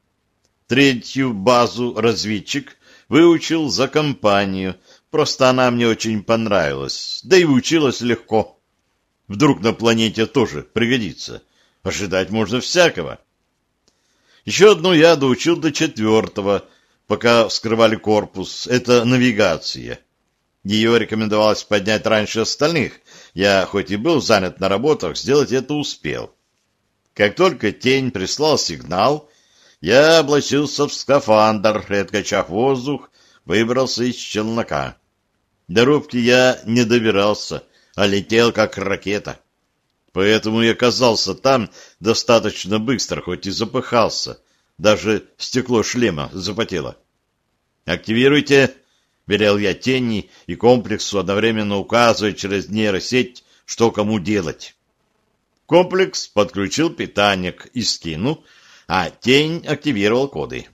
Третью базу разведчик выучил за компанию, просто она мне очень понравилась, да и училась легко. Вдруг на планете тоже пригодится. Ожидать можно всякого. Еще одну я доучил до четвертого, пока вскрывали корпус. Это навигация. Ее рекомендовалось поднять раньше остальных. Я, хоть и был занят на работах, сделать это успел. Как только Тень прислал сигнал, я облачился в скафандр и, откачав воздух, выбрался из челнока. До рубки я не добирался, а летел как ракета. Поэтому и оказался там достаточно быстро, хоть и запыхался. Даже стекло шлема запотело. «Активируйте!» — велел я Тени и комплексу, одновременно указывая через нейросеть, что кому делать. Комплекс подключил питание к Искину, а Тень активировал коды.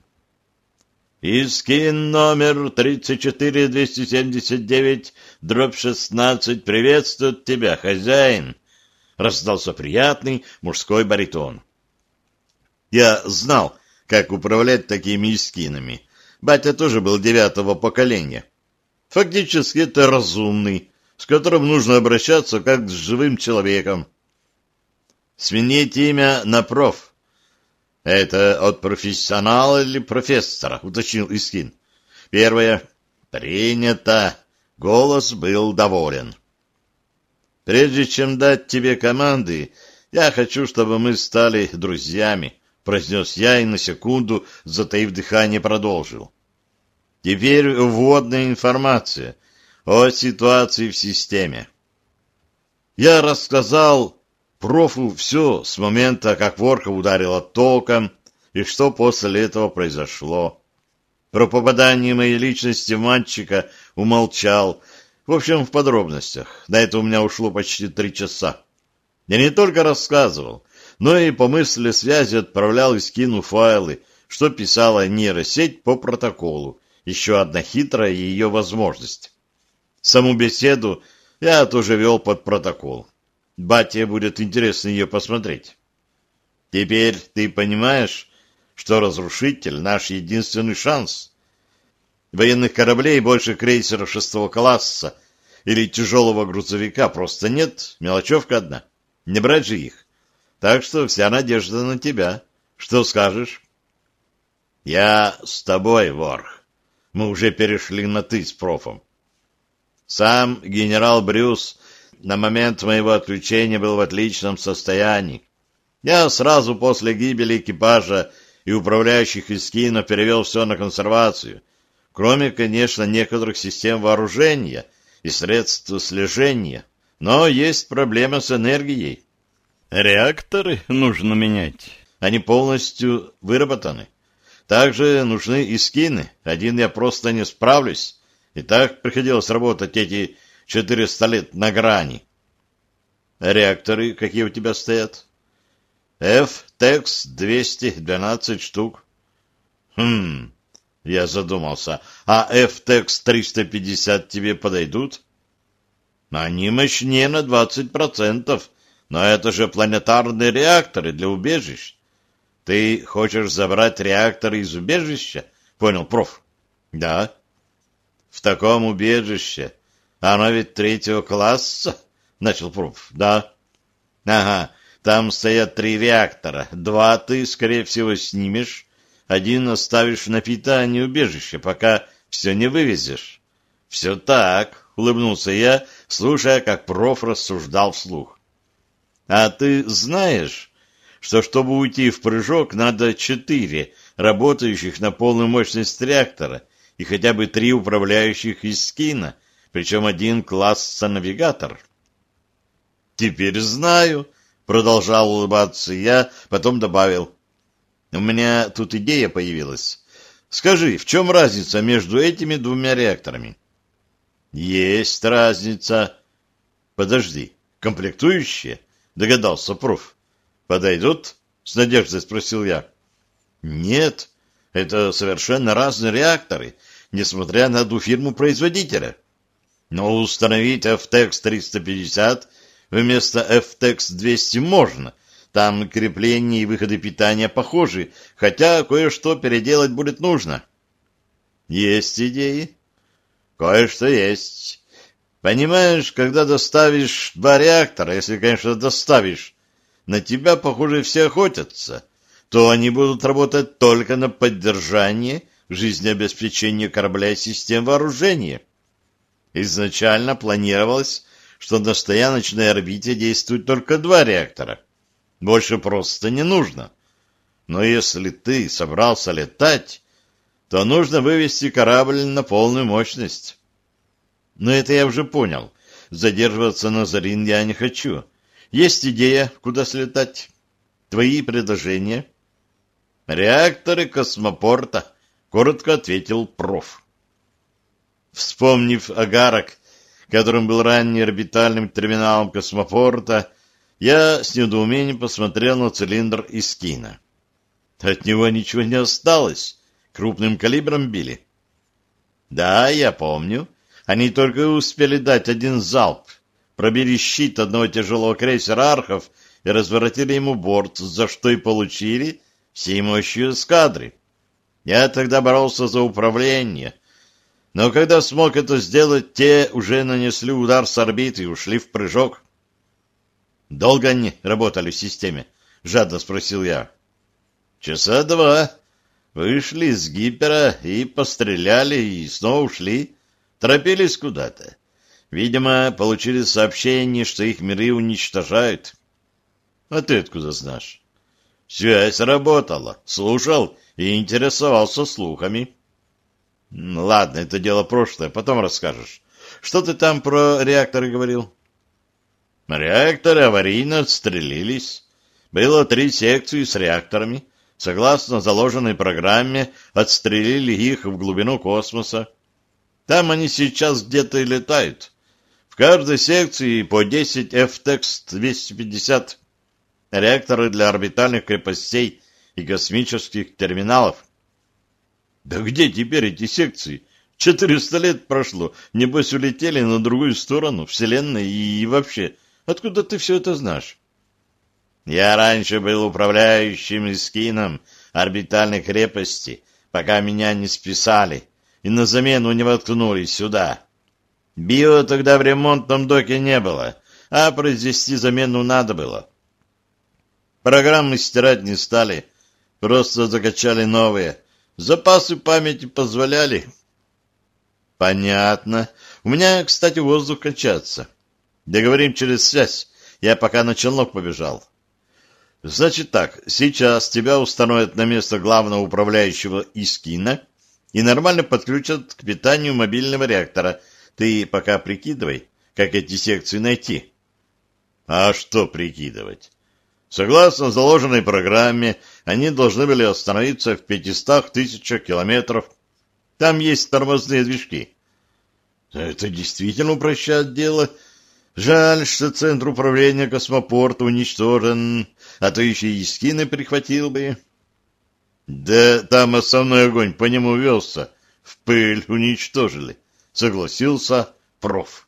«Искин номер тридцать четыре двести семьдесят девять дробь шестнадцать приветствует тебя, хозяин!» раздался приятный мужской баритон. Я знал, как управлять такими искинами. Батя тоже был девятого поколения. Фактически это разумный, с которым нужно обращаться как с живым человеком. Сменить имя на проф. Это от профессионала или профессора, уточнил Искин. Первое. Принято. Голос был доволен. Прежде чем дать тебе команды, я хочу, чтобы мы стали друзьями, произнес я и на секунду, затаив дыхание, продолжил. Теперь вводная информация о ситуации в системе. Я рассказал профу все с момента, как Ворка ударила током, и что после этого произошло. Про попадание моей личности в мальчика умолчал. В общем, в подробностях. На это у меня ушло почти три часа. Я не только рассказывал, но и по мысли связи отправлял и скину файлы, что писала нейросеть по протоколу. Еще одна хитрая ее возможность. Саму беседу я тоже вел под протокол. Бате будет интересно ее посмотреть. Теперь ты понимаешь, что разрушитель — наш единственный шанс. Военных кораблей больше крейсера шестого класса или тяжелого грузовика просто нет, мелочевка одна. Не брать же их. Так что вся надежда на тебя. Что скажешь? Я с тобой, Ворх. Мы уже перешли на «ты» с профом. Сам генерал Брюс на момент моего отключения был в отличном состоянии. Я сразу после гибели экипажа и управляющих Искина перевел все на консервацию, кроме, конечно, некоторых систем вооружения и средств слежения. Но есть проблема с энергией. Реакторы нужно менять. Они полностью выработаны. Также нужны Искины. Один я просто не справлюсь. И так приходилось работать эти четыреста лет на грани. Реакторы какие у тебя стоят? эф тэкс двести двенадцать штук. Хм, я задумался. А эф тэкс триста пятьдесят тебе подойдут? Они мощнее на двадцать процентов, но это же планетарные реакторы для убежищ. Ты хочешь забрать реакторы из убежища? Понял, проф? Да. В таком убежище. Оно ведь третьего класса? Начал проф. Да. Ага, там стоят три реактора. Два ты, скорее всего, снимешь. Один оставишь на питание убежища, пока все не вывезешь. Все так, улыбнулся я, слушая, как проф рассуждал вслух. А ты знаешь, что чтобы уйти в прыжок, надо четыре работающих на полную мощность реактора и хотя бы три управляющих Искина, причем один класса-навигатор? Теперь знаю, продолжал улыбаться я, потом добавил. У меня тут идея появилась. Скажи, в чем разница между этими двумя реакторами? Есть разница. Подожди, комплектующие? Догадался проф. Подойдут? С надеждой спросил я. Нет, это совершенно разные реакторы, несмотря на двуфирму-производителя. Но установить эф тэкс триста пятьдесят вместо эф тэкс двести можно. Там крепления и выходы питания похожи, хотя кое-что переделать будет нужно. Есть идеи? Кое-что есть. Понимаешь, когда доставишь два реактора, если, конечно, доставишь, на тебя, похоже, все охотятся, то они будут работать только на поддержание жизнеобеспечения корабля и систем вооружения. Изначально планировалось, что на стояночной орбите действуют только два реактора. Больше просто не нужно. Но если ты собрался летать, то нужно вывести корабль на полную мощность. Но это я уже понял. Задерживаться на Зарин я не хочу. Есть идея, куда слетать? Твои предложения? Реакторы космопорта, коротко ответил проф. Вспомнив агарок, которым был ранний орбитальным терминалом космопорта, я с недоумением посмотрел на цилиндр Искина. От него ничего не осталось. Крупным калибром били. Да, я помню. Они только успели дать один залп. пробили щит одного тяжелого крейсера «Архов» и разворотили ему борт, за что и получили всей мощью эскадры. Я тогда боролся за управление, но когда смог это сделать, те уже нанесли удар с орбиты и ушли в прыжок. «Долго они работали в системе?» — жадно спросил я. «Часа два. Вышли из гипера и постреляли, и снова ушли. Торопились куда-то. Видимо, получили сообщение, что их миры уничтожают». «А ты откуда знаешь?» «Связь работала. Слушал и интересовался слухами». «Ладно, это дело прошлое, потом расскажешь. Что ты там про реакторы говорил?» «Реакторы аварийно отстрелились. Было три секции с реакторами. Согласно заложенной программе, отстрелили их в глубину космоса. Там они сейчас где-то и летают. В каждой секции по десять эф текс двести пятьдесят. Реакторы для орбитальных крепостей и космических терминалов». «Да где теперь эти секции? Четыреста лет прошло. Небось, улетели на другую сторону Вселенной и вообще. Откуда ты все это знаешь?» «Я раньше был управляющим эскином орбитальной крепости, пока меня не списали и на замену не воткнули сюда. Био тогда в ремонтном доке не было, а произвести замену надо было. Программы стирать не стали, просто закачали новые. Запасы памяти позволяли». «Понятно. У меня, кстати, воздух кончается. Договорим через связь. Я пока на челнок побежал». «Значит так, сейчас тебя установят на место главного управляющего Искина и нормально подключат к питанию мобильного реактора. Ты пока прикидывай, как эти секции найти». «А что прикидывать? Согласно заложенной программе, они должны были остановиться в пятистах тысячах километров. Там есть тормозные движки». «Это действительно упрощает дело. Жаль, что центр управления космопорта уничтожен, а то еще и скины прихватил бы». «Да там основной огонь по нему велся, в пыль уничтожили», — согласился проф.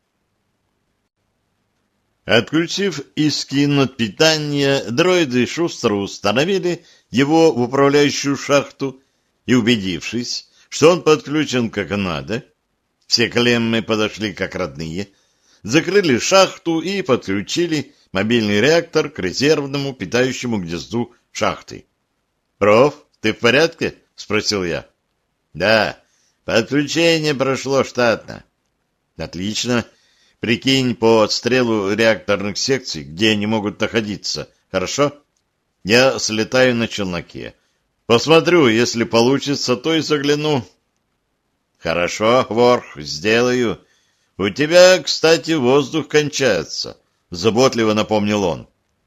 Отключив Искин от питания, дроиды шустро установили его в управляющую шахту и, убедившись, что он подключен как надо, все клеммы подошли как родные, закрыли шахту и подключили мобильный реактор к резервному питающему гнезду шахты. «Проф, ты в порядке?» — спросил я. «Да, подключение прошло штатно». «Отлично. Прикинь по отстрелу реакторных секций, где они могут находиться. Хорошо? Я слетаю на челноке. Посмотрю, если получится, то и загляну». «Хорошо, Ворх, сделаю. У тебя, кстати, воздух кончается», — заботливо напомнил он.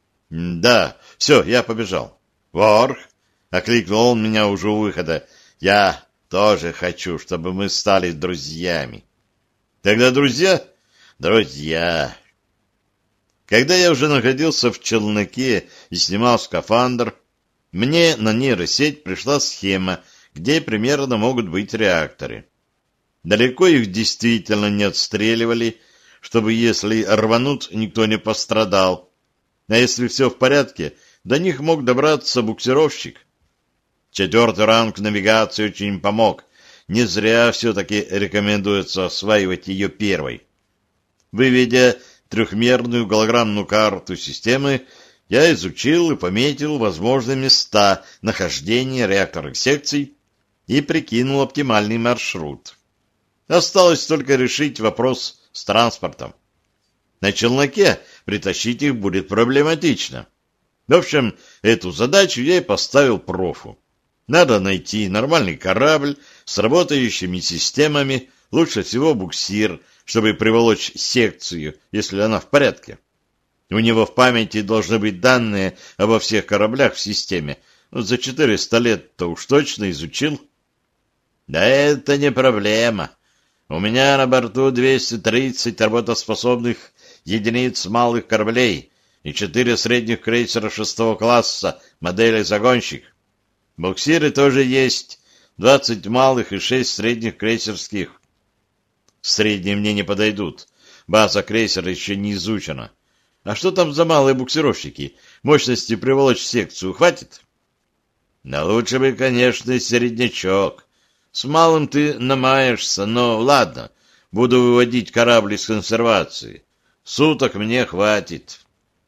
«Да, все, я побежал». «Ворх», — окликнул он меня уже у выхода, — «я тоже хочу, чтобы мы стали друзьями». «Тогда друзья?» «Друзья». Когда я уже находился в челноке и снимал скафандр, мне на нейросеть пришла схема, где примерно могут быть реакторы. Далеко их действительно не отстреливали, чтобы, если рванут, никто не пострадал. А если все в порядке, до них мог добраться буксировщик. Четвертый ранг навигации очень помог. Не зря все-таки рекомендуется осваивать ее первой. Выведя трехмерную голограммную карту системы, я изучил и пометил возможные места нахождения реакторных секций и прикинул оптимальный маршрут. Осталось только решить вопрос с транспортом. На челноке притащить их будет проблематично. В общем, эту задачу я и поставил профу. Надо найти нормальный корабль с работающими системами, лучше всего буксир, чтобы приволочь секцию, если она в порядке. У него в памяти должны быть данные обо всех кораблях в системе. Ну, за четыреста лет-то уж точно изучил. Да это не проблема. У меня на борту двести тридцать работоспособных единиц малых кораблей и четыре средних крейсера шестого класса модели «Загонщик». Буксиры тоже есть, двадцать малых и шесть средних крейсерских. Средние мне не подойдут. база крейсера еще не изучена. А что там за малые буксировщики? Мощности приволочь в секцию хватит? Да лучше бы, конечно, середнячок. С малым ты намаешься, но ладно, буду выводить корабль из консервации. Суток мне хватит.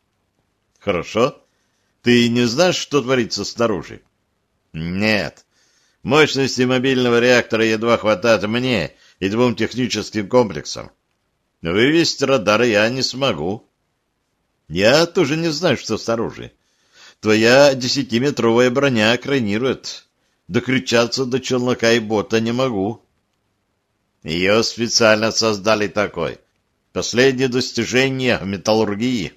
Хорошо. Ты не знаешь, что творится снаружи? Нет. Мощности мобильного реактора едва хватает мне и двум техническим комплексам. Вывести радары я не смогу. Я тоже не знаю, что снаружи. Твоя десятиметровая броня экранирует. Докричаться до челнока и бота не могу. Ее специально создали такой. Последнее достижение в металлургии.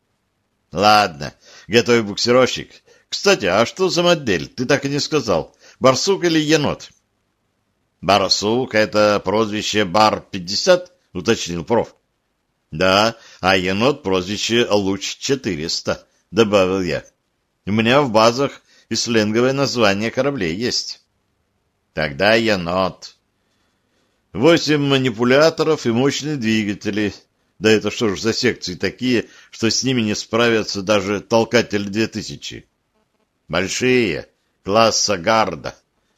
Ладно, готовь буксировщик. Кстати, а что за модель? Ты так и не сказал. Барсук или енот? Барсук — это прозвище Бар пятьдесят, уточнил проф. Да, а енот — прозвище Луч четыреста, добавил я. У меня в базах и сленговое название кораблей есть. Тогда енот. Восемь манипуляторов и мощные двигатели. Да это что ж за секции такие, что с ними не справятся даже толкатель две тысячи? Большие, класса гарда.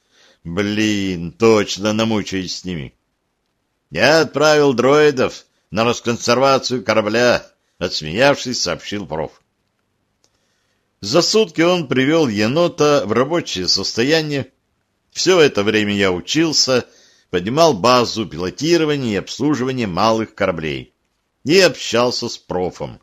Блин, точно намучаюсь с ними. Я отправил дроидов на расконсервацию корабля, отсмеявшись, сообщил проф. За сутки он привел енота в рабочее состояние. Все это время я учился, поднимал базу пилотирования и обслуживания малых кораблей и общался с профом.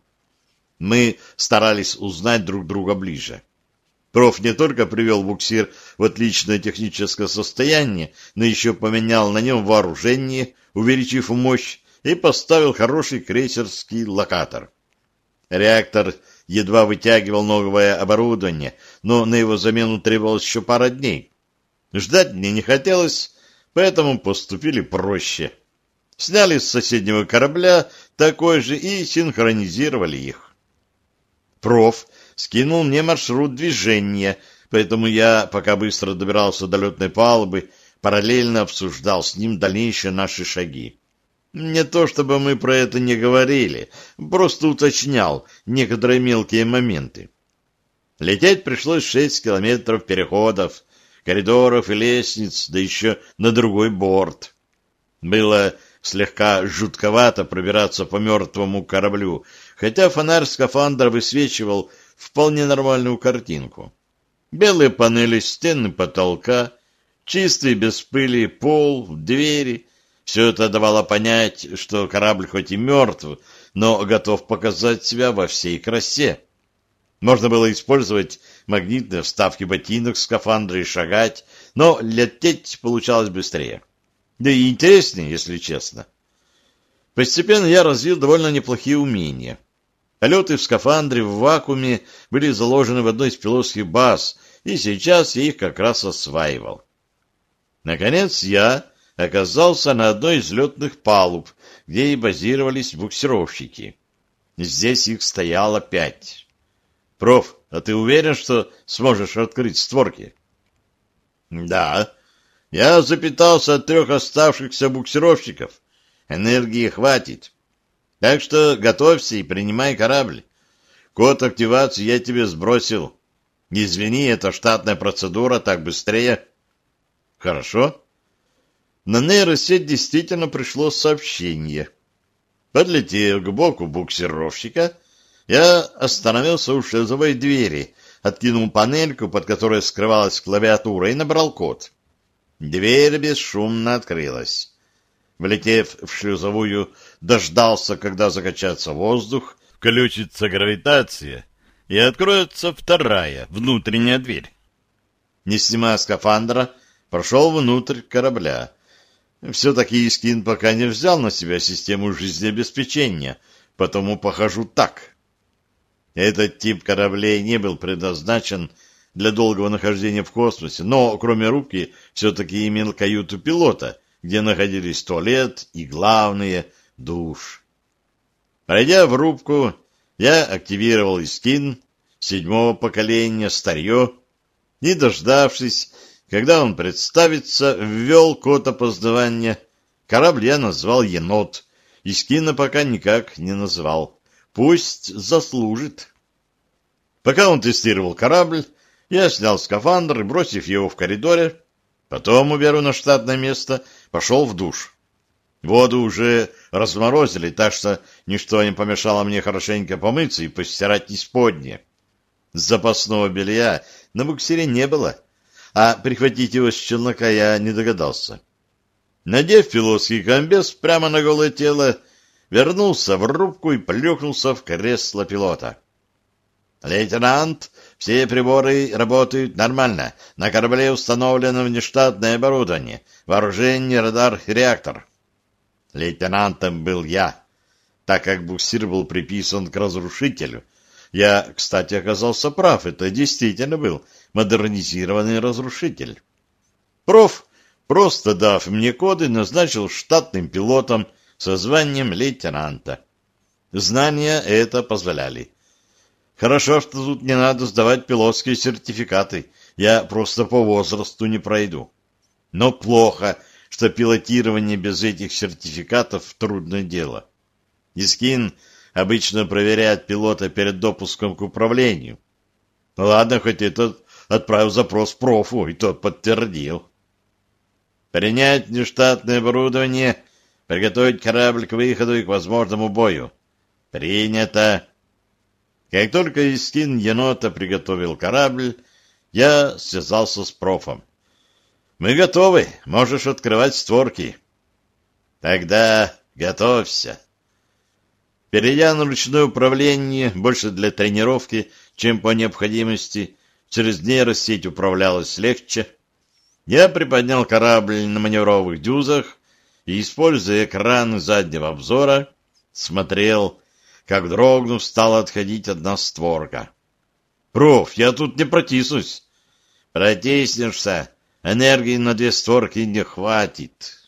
Мы старались узнать друг друга ближе. Проф не только привел буксир в отличное техническое состояние, но еще поменял на нем вооружение, увеличив мощь, и поставил хороший крейсерский локатор. Реактор едва вытягивал новое оборудование, но на его замену требовалось еще пара дней. Ждать мне не хотелось, поэтому поступили проще. Сняли с соседнего корабля такой же и синхронизировали их. Проф скинул мне маршрут движения, поэтому я, пока быстро добирался до летной палубы, параллельно обсуждал с ним дальнейшие наши шаги. Не то чтобы мы про это не говорили, просто уточнял некоторые мелкие моменты. Лететь пришлось шесть километров переходов, коридоров и лестниц, да еще на другой борт. Было слегка жутковато пробираться по мертвому кораблю, хотя фонарь скафандра высвечивал вполне нормальную картинку. Белые панели стен и потолка, чистый без пыли пол, двери. Все это давало понять, что корабль хоть и мертв, но готов показать себя во всей красе. Можно было использовать магнитные вставки ботинок скафандра и шагать, но лететь получалось быстрее. Да и интереснее, если честно. Постепенно я развил довольно неплохие умения. Полеты в скафандре в вакууме были заложены в одной из пилотских баз, и сейчас я их как раз осваивал. Наконец я оказался на одной из летных палуб, где и базировались буксировщики. Здесь их стояло пять. «Проф, а ты уверен, что сможешь открыть створки?» «Да. Я запитался от трех оставшихся буксировщиков. Энергии хватит. Так что готовься и принимай корабль. Код активации я тебе сбросил. Извини, это штатная процедура, так быстрее». «Хорошо». На нейросеть действительно пришло сообщение. Подлетев к боку буксировщика, я остановился у шлюзовой двери, откинул панельку, под которой скрывалась клавиатура, и набрал код. Дверь бесшумно открылась. Влетев в шлюзовую, дождался, когда закачается воздух, включится гравитация, и откроется вторая, внутренняя дверь. Не снимая скафандра, прошел внутрь корабля. Все-таки Искин пока не взял на себя систему жизнеобеспечения, потому похожу так. Этот тип кораблей не был предназначен для долгого нахождения в космосе, но, кроме рубки, все-таки имел каюту пилота, где находились туалет и, главное, душ. Пройдя в рубку, я активировал Искин седьмого поколения старье и, дождавшись, когда он представится, ввел код опознавания. Корабль я назвал «Енот» Искина пока никак не назвал. Пусть заслужит. Пока он тестировал корабль, я снял скафандр и, бросив его в коридоре, потом, уберу на штатное место, пошел в душ. Воду уже разморозили, так что ничто не помешало мне хорошенько помыться и постирать исподнее. Запасного белья на буксире не было, а прихватить его с челнока я не догадался. Надев пилотский комбез прямо на голое тело, вернулся в рубку и плюхнулся в кресло пилота. «Лейтенант, все приборы работают нормально. На корабле установлено внештатное оборудование, вооружение, радар и реактор». Лейтенантом был я, так как буксир был приписан к разрушителю. Я, кстати, оказался прав, это действительно был модернизированный разрушитель. Проф, просто дав мне коды, назначил штатным пилотом со званием лейтенанта. Знания это позволяли. Хорошо, что тут не надо сдавать пилотские сертификаты, я просто по возрасту не пройду. Но плохо, что пилотирование без этих сертификатов трудное дело. Искин обычно проверяет пилота перед допуском к управлению. Ладно, хоть этот отправил запрос профу, и тот подтвердил. Принять нештатное оборудование, приготовить корабль к выходу и к возможному бою. Принято. Как только Искин енота приготовил корабль, я связался с профом. Мы готовы, можешь открывать створки. Тогда готовься. Перейдя на ручное управление, больше для тренировки, чем по необходимости, через нейросеть управлялось легче, я приподнял корабль на маневровых дюзах и, используя экран заднего обзора, смотрел, как, дрогнув, стала отходить одна створка. «Проф, я тут не протиснусь». «Протиснешься. Энергии на две створки не хватит».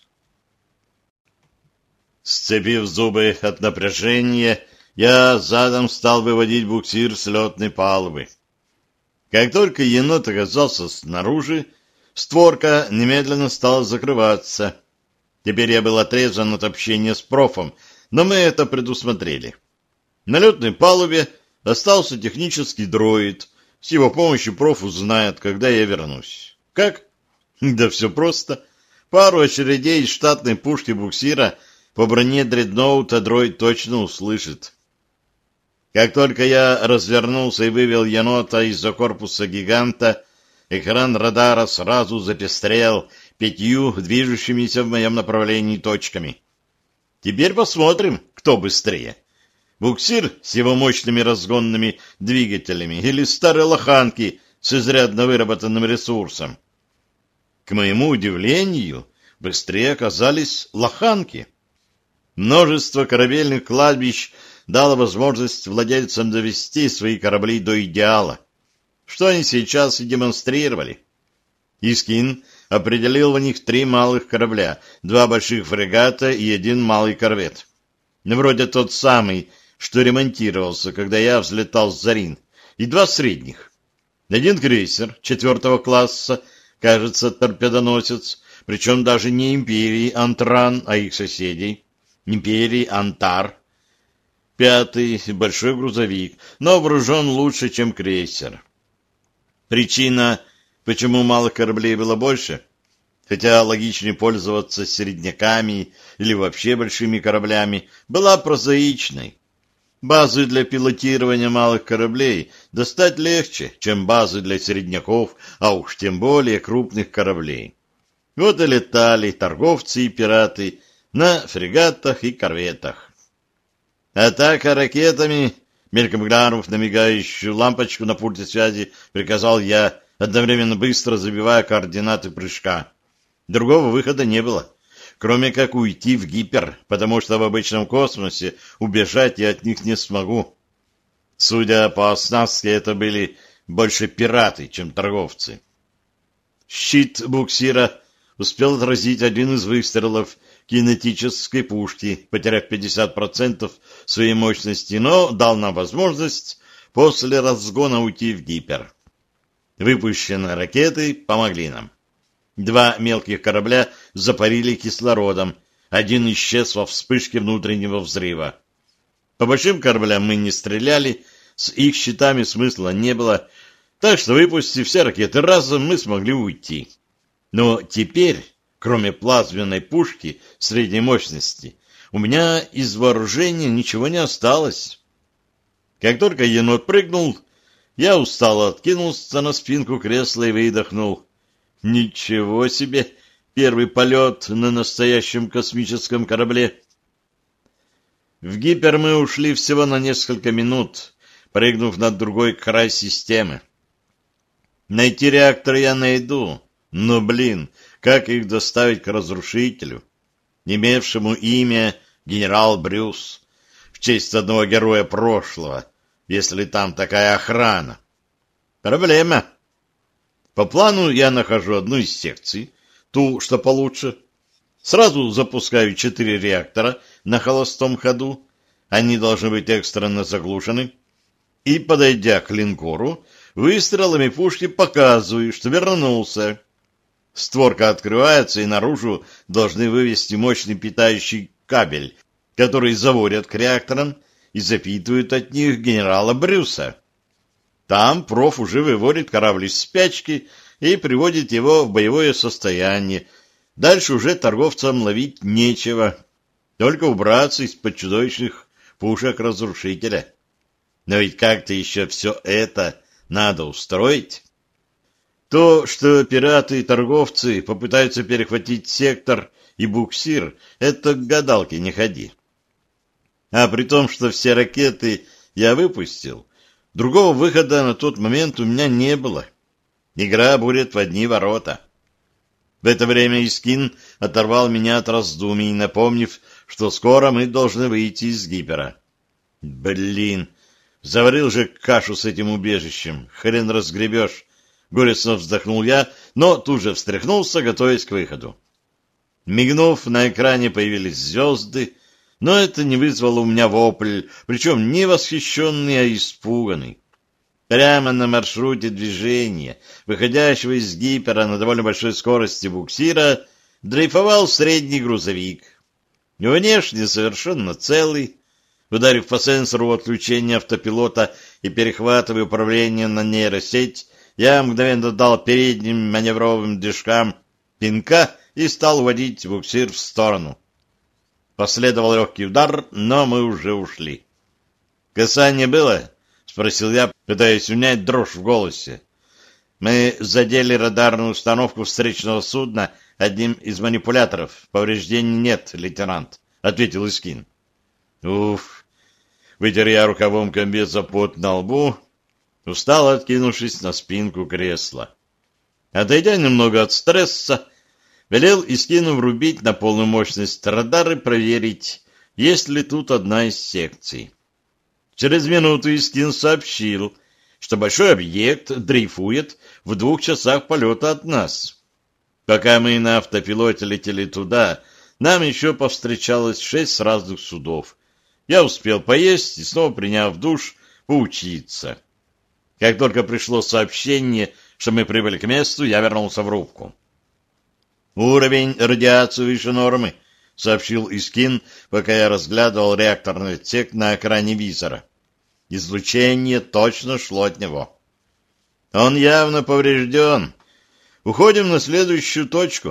Сцепив зубы от напряжения, я задом стал выводить буксир с летной палубы. Как только енот оказался снаружи, створка немедленно стала закрываться. Теперь я был отрезан от общения с профом, но мы это предусмотрели. На летной палубе остался технический дроид. С его помощью проф узнает, когда я вернусь. Как? Да все просто. Пару очередей из штатной пушки буксира по броне дредноута дроид точно услышит. Как только я развернулся и вывел енота из-за корпуса гиганта, экран радара сразу запестрел пятью движущимися в моем направлении точками. Теперь посмотрим, кто быстрее. Буксир с его мощными разгонными двигателями или старые лоханки с изрядно выработанным ресурсом. К моему удивлению, быстрее оказались лоханки. Множество корабельных кладбищ дало возможность владельцам довести свои корабли до идеала, что они сейчас и демонстрировали. Искин определил в них три малых корабля, два больших фрегата и один малый корвет. Вроде тот самый, что ремонтировался, когда я взлетал с Зарин, и два средних. Один крейсер четвертого класса, кажется, торпедоносец, причем даже не империи Антран, а их соседей, империи Антар. Пятый — большой грузовик, но вооружен лучше, чем крейсер. Причина, почему малых кораблей было больше, хотя логичнее пользоваться середняками или вообще большими кораблями, была прозаичной. Базы для пилотирования малых кораблей достать легче, чем базы для середняков, а уж тем более крупных кораблей. Вот и летали торговцы и пираты на фрегатах и корветах. Атака ракетами, мельком глянув на мигающую лампочку на пульте связи, приказал я, одновременно быстро забивая координаты прыжка. Другого выхода не было, кроме как уйти в гипер, потому что в обычном космосе убежать я от них не смогу. Судя по оснастке, это были больше пираты, чем торговцы. Щит буксира успел отразить один из выстрелов кинетической пушки, потеряв пятьдесят процентов своей мощности, но дал нам возможность после разгона уйти в гипер. Выпущенные ракеты помогли нам. Два мелких корабля запарили кислородом, Один исчез во вспышке внутреннего взрыва. По большим кораблям мы не стреляли, с их щитами смысла не было, так что, выпустив все ракеты разом, мы смогли уйти. Но теперь, кроме плазменной пушки средней мощности, у меня из вооружения ничего не осталось. Как только енот прыгнул, я устало откинулся на спинку кресла и выдохнул. Ничего себе! Первый полет на настоящем космическом корабле. В гипер мы ушли всего на несколько минут, прыгнув на другой край системы. Найти реактор я найду, но, блин, как их доставить к разрушителю, имевшему имя генерал Брюс, в честь одного героя прошлого, если там такая охрана? Проблема. По плану я нахожу одну из секций, ту, что получше. Сразу запускаю четыре реактора на холостом ходу. Они должны быть экстренно заглушены. И, подойдя к линкору, выстрелами пушки показываю, что вернулся. Створка открывается, и наружу должны вывести мощный питающий кабель, который заводят к реакторам и запитывают от них генерала Брюса. Там проф уже выводит корабль из спячки и приводит его в боевое состояние. Дальше уже торговцам ловить нечего, только убраться из-под чудовищных пушек разрушителя. Но ведь как-то еще все это надо устроить. То, что пираты и торговцы попытаются перехватить сектор и буксир, это к гадалке не ходи. А при том, что все ракеты я выпустил, другого выхода на тот момент у меня не было. Игра будет в одни ворота. В это время Искин оторвал меня от раздумий, напомнив, что скоро мы должны выйти из гипера. Блин, заварил же кашу с этим убежищем, хрен разгребешь. Горестно вздохнул я, но тут же встряхнулся, готовясь к выходу. Мигнув, на экране появились звезды, но это не вызвало у меня вопль, причем не восхищенный, а испуганный. Прямо на маршруте движения, выходящего из гипера на довольно большой скорости буксира, дрейфовал средний грузовик. Внешне совершенно целый. Ударив по сенсору отключения автопилота и перехватывая управление на нейросеть, я мгновенно дал передним маневровым движкам пинка и стал уводить буксир в сторону. Последовал легкий удар, но мы уже ушли. «Касание было?» — спросил я, пытаясь унять дрожь в голосе. «Мы задели радарную установку встречного судна одним из манипуляторов. Повреждений нет, лейтенант», — ответил Искин. «Уф!» — вытер я рукавом комбеза пот на лбу, устало откинувшись на спинку кресла. Отойдя немного от стресса, велел Искину врубить на полную мощность радар и проверить, есть ли тут одна из секций. Через минуту Искин сообщил, что большой объект дрейфует в двух часах полета от нас. Пока мы на автопилоте летели туда, нам еще повстречалось шесть разных судов. Я успел поесть и, снова приняв душ, поучиться. Как только пришло сообщение, что мы прибыли к месту, я вернулся в рубку. «Уровень радиации выше нормы», — сообщил Искин, пока я разглядывал реакторный отсек на экране визора. Излучение точно шло от него. «Он явно поврежден. Уходим на следующую точку».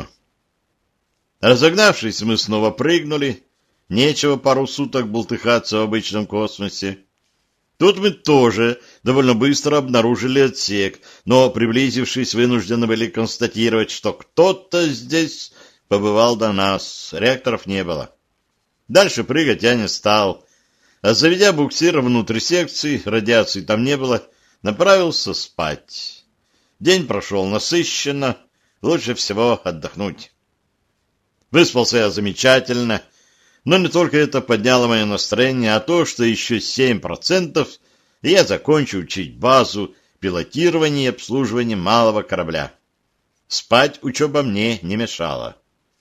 Разогнавшись, мы снова прыгнули. Нечего пару суток болтыхаться в обычном космосе. Тут мы тоже довольно быстро обнаружили отсек, но, приблизившись, вынуждены были констатировать, что кто-то здесь побывал до нас. Реакторов не было. Дальше прыгать я не стал, а, заведя буксир внутрь секции, радиации там не было, направился спать. День прошел насыщенно, лучше всего отдохнуть. Выспался я замечательно, но не только это подняло мое настроение, а то, что еще семь процентов, и я закончу учить базу пилотирования и обслуживания малого корабля. Спать учеба мне не мешала.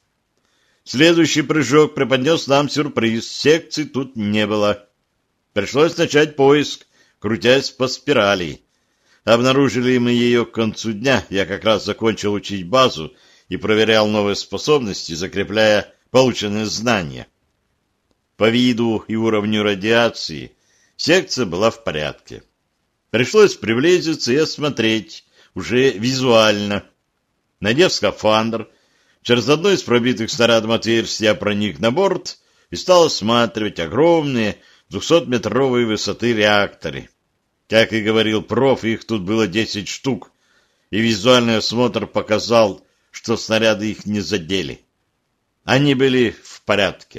Следующий прыжок преподнес нам сюрприз. Секций тут не было. Пришлось начать поиск, крутясь по спирали. Обнаружили мы ее к концу дня. Я как раз закончил учить базу и проверял новые способности, закрепляя полученные знания. По виду и уровню радиации секция была в порядке. Пришлось приблизиться и осмотреть уже визуально. Надев скафандр, через одно из пробитых снарядом отверстий я проник на борт и стал осматривать огромные двухсотметровые высоты реакторы. Как и говорил проф, их тут было десять штук, и визуальный осмотр показал, что снаряды их не задели. Они были в порядке.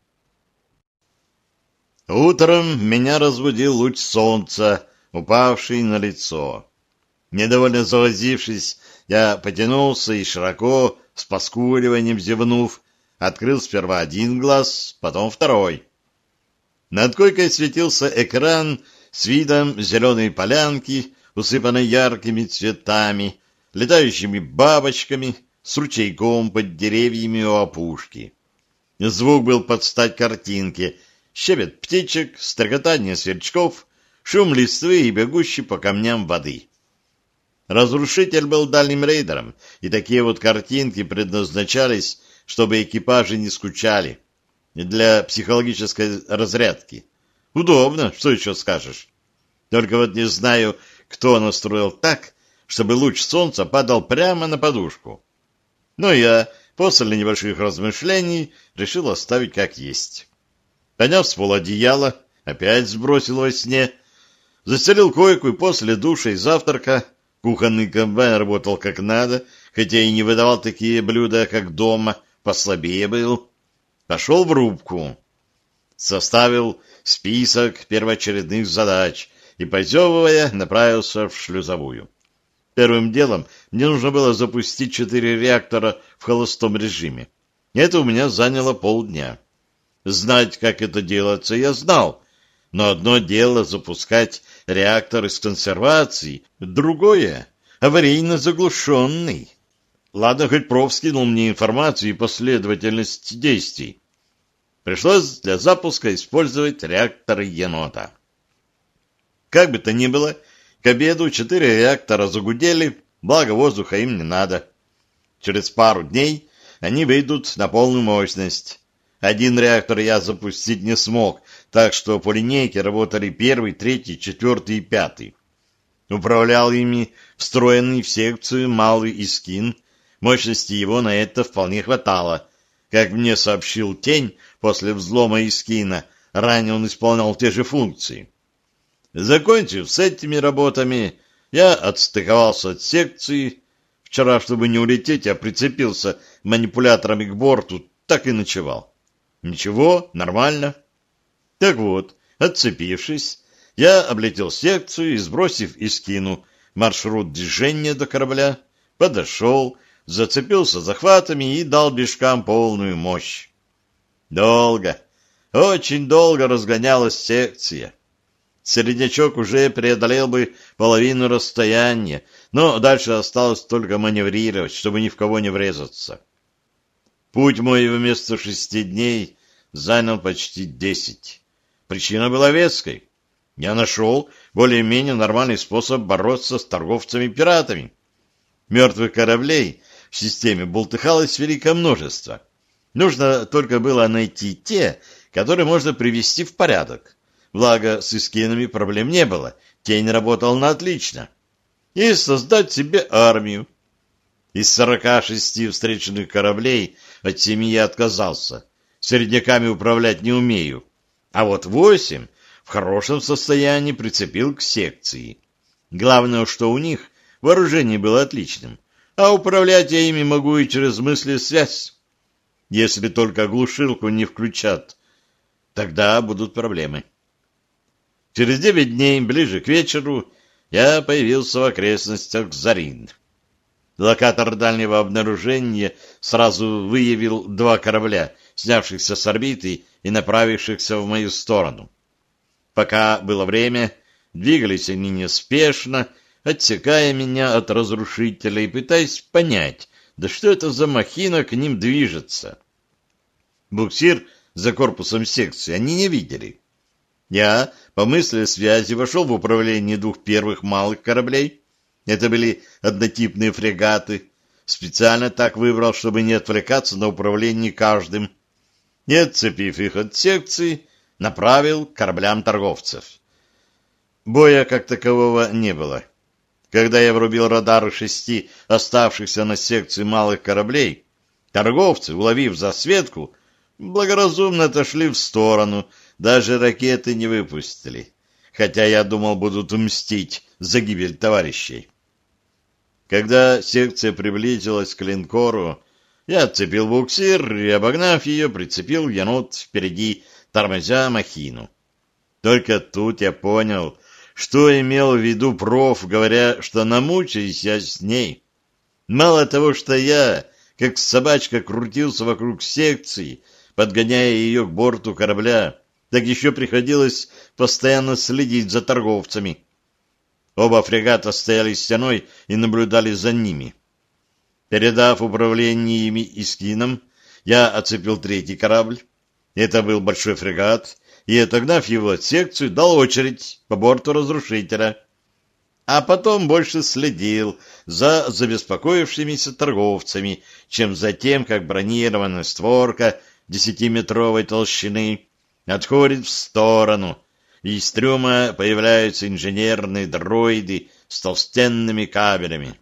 Утром меня разбудил луч солнца, упавший на лицо. Недовольно завозившись, я потянулся и широко, с поскуливанием зевнув, открыл сперва один глаз, потом второй. Над койкой светился экран с видом зеленой полянки, усыпанной яркими цветами, летающими бабочками, с ручейком под деревьями у опушки. Звук был под стать картинке: щебет птичек, стрекотание сверчков, шум листвы и бегущий по камням воды. Разрушитель был дальним рейдером, и такие вот картинки предназначались, чтобы экипажи не скучали, для психологической разрядки. Удобно, что еще скажешь. Только вот не знаю, кто настроил так, чтобы луч солнца падал прямо на подушку. Но я, после небольших размышлений, решил оставить как есть. Подняв с пола одеяло, опять сбросил во сне, застелил койку, и после душа и завтрака кухонный комбайн работал как надо, хотя и не выдавал такие блюда, как дома, послабее был. Пошел в рубку. Составил список первоочередных задач и, позевывая, направился в шлюзовую. Первым делом мне нужно было запустить четыре реактора в холостом режиме. Это у меня заняло полдня. Знать, как это делается, я знал, но одно дело запускать реактор из консервации, другое — аварийно заглушенный. Ладно, хоть проф скинул мне информацию и последовательность действий. Пришлось для запуска использовать реакторы енота. Как бы то ни было, к обеду четыре реактора загудели, благо воздуха им не надо. Через пару дней они выйдут на полную мощность. Один реактор я запустить не смог, так что по линейке работали первый, третий, четвертый и пятый. Управлял ими встроенный в секцию малый Искин. Мощности его на это вполне хватало. Как мне сообщил Тень, после взлома Искина ранее он исполнял те же функции. Закончив с этими работами, я отстыковался от секции. Вчера, чтобы не улететь, я прицепился манипуляторами к борту, так и ночевал. Ничего, нормально. Так вот, отцепившись, я облетел секцию и, сбросив Искину маршрут движения до корабля, подошел, зацепился захватами и дал бишкам полную мощь. Долго, очень долго разгонялась секция. Середнячок уже преодолел бы половину расстояния, но дальше осталось только маневрировать, чтобы ни в кого не врезаться. Путь мой вместо шести дней занял почти десять. Причина была веской. Я нашел более-менее нормальный способ бороться с торговцами-пиратами. Мертвых кораблей в системе бултыхалось великое множество. Нужно только было найти те, которые можно привести в порядок. Благо, с Искинами проблем не было, Тень работал на отлично. И создать себе армию. Из сорока шести встреченных кораблей от семи я отказался. Середняками управлять не умею. А вот восемь в хорошем состоянии прицепил к секции. Главное, что у них вооружение было отличным, а управлять я ими могу и через мысли-связь. Если только глушилку не включат, тогда будут проблемы. Через девять дней, ближе к вечеру, я появился в окрестностях Зарин. Локатор дальнего обнаружения сразу выявил два корабля, снявшихся с орбиты и направившихся в мою сторону. Пока было время, двигались они неспешно, отсекая меня от разрушителя и пытаясь понять, да что это за махина к ним движется. Буксир за корпусом секции они не видели. Я, по мысли связи, вошел в управление двух первых малых кораблей. Это были однотипные фрегаты. специально так выбрал, чтобы не отвлекаться на управление каждым, и, отцепив их от секции, направил к кораблям торговцев. Боя как такового не было. Когда я врубил радары шести оставшихся на секции малых кораблей, торговцы, уловив засветку, благоразумно отошли в сторону, даже ракеты не выпустили, хотя я думал, будут мстить за гибель товарищей. Когда секция приблизилась к линкору, я отцепил буксир и, обогнав ее, прицепил енот впереди, тормозя махину. Только тут я понял, что имел в виду проф, говоря, что намучаюсь я с ней. Мало того, что я, как собачка, крутился вокруг секции, подгоняя ее к борту корабля, так еще приходилось постоянно следить за торговцами. Оба фрегата стояли стеной и наблюдали за ними. Передав управление ими Искином, я оцепил третий корабль. Это был большой фрегат, и, отогнав его от секции, дал очередь по борту разрушителя. А потом больше следил за забеспокоившимися торговцами, чем за тем, как бронированная створка десятиметровой толщины отходит в сторону, и из трюма появляются инженерные дроиды с толстенными кабелями.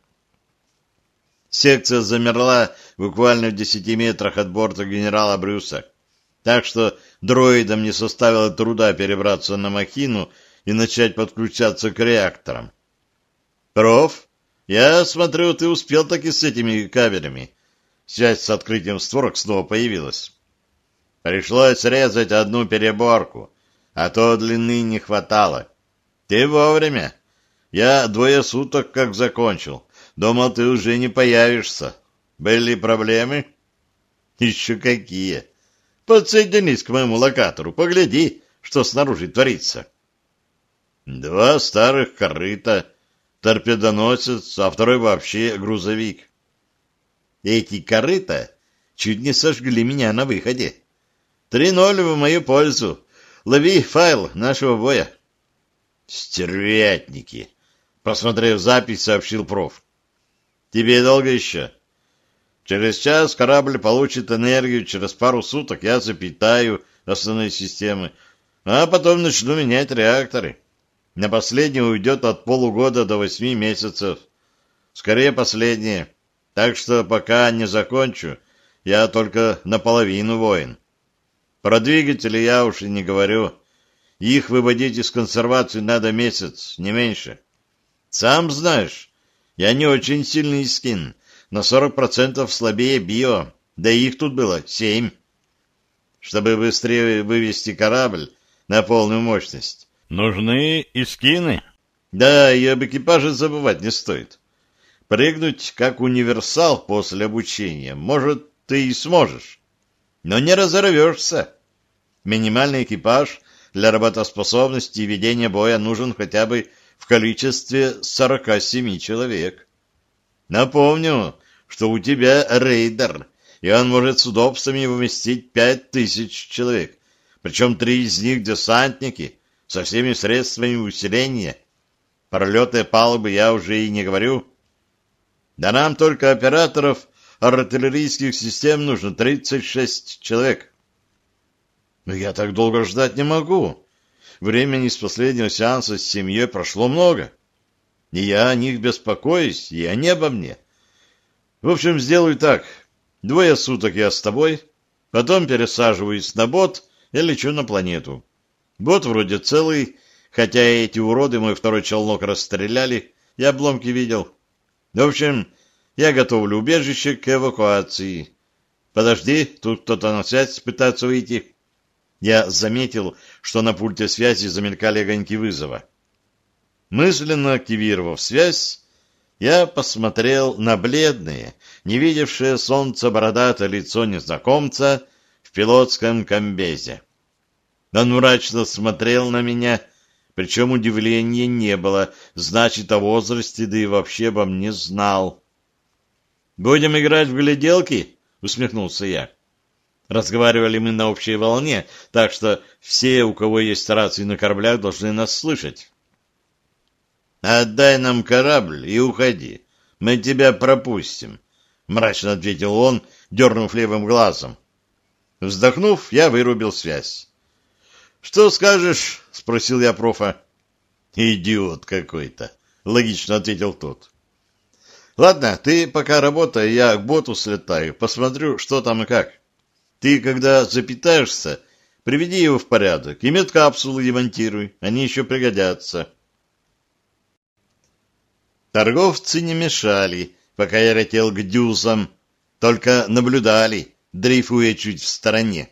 Секция замерла буквально в десяти метрах от борта генерала Брюса, так что дроидам не составило труда перебраться на махину и начать подключаться к реакторам. «Проф, я смотрю, ты успел таки с этими кабелями». Связь с открытием створок снова появилась. «Пришлось срезать одну переборку, а то длины не хватало. Ты вовремя. Я двое суток как закончил. Думал, ты уже не появишься. Были проблемы?» «Еще какие! Подсоединись к моему локатору, погляди, что снаружи творится». Два старых корыта, торпедоносец, а второй вообще грузовик. Эти корыта чуть не сожгли меня на выходе. Три ноль в мою пользу. Лови файл нашего боя. Стервятники! Просмотрев запись, сообщил проф. Тебе долго еще? Через час корабль получит энергию, через пару суток я запитаю основные системы, а потом начну менять реакторы. На последнее уйдет от полугода до восьми месяцев. Скорее последнее. Так что пока не закончу, я только наполовину воин. Про двигатели я уж и не говорю. Их выводить из консервации надо месяц, не меньше. Сам знаешь, я не очень сильный скин, на сорок процентов слабее био, да и их тут было семь. Чтобы быстрее вывести корабль на полную мощность, нужны и скины. Да, и об экипаже забывать не стоит. Прыгнуть как универсал после обучения, может, ты и сможешь, но не разорвешься. Минимальный экипаж для работоспособности и ведения боя нужен хотя бы в количестве сорока семи человек. Напомню, что у тебя рейдер, и он может с удобствами вместить пять тысяч человек, причем три из них десантники со всеми средствами усиления. Пролетные палубы я уже и не говорю. Да нам только операторов артиллерийских систем нужно тридцать шесть человек. Но я так долго ждать не могу. Времени с последнего сеанса с семьей прошло много. И я о них беспокоюсь, и они обо мне. В общем, сделаю так. Двое суток я с тобой, потом пересаживаюсь на бот и лечу на планету. Бот вроде целый, хотя эти уроды мой второй челнок расстреляли, я обломки видел. В общем, я готовлю убежище к эвакуации. Подожди, тут кто-то на связь пытается выйти. Я заметил, что на пульте связи замелькали огоньки вызова. Мысленно активировав связь, я посмотрел на бледное, не видевшее солнца бородатое лицо незнакомца в пилотском комбезе. Он мрачно смотрел на меня, причем удивления не было, значит, о возрасте, да и вообще обо мне знал. «Будем играть в гляделки?» — усмехнулся я. Разговаривали мы на общей волне, так что все, у кого есть рации на кораблях, должны нас слышать. «Отдай нам корабль и уходи. Мы тебя пропустим. — мрачно ответил он, дернув левым глазом. Вздохнув, я вырубил связь. — Что скажешь? — спросил я профа. — Идиот какой-то, — логично ответил тот. — Ладно, ты пока работай, я к боту слетаю, посмотрю, что там и как. Ты, когда запитаешься, приведи его в порядок и медкапсулы демонтируй, они еще пригодятся. Торговцы не мешали, пока я летел к дюзам, только наблюдали, дрейфуя чуть в стороне.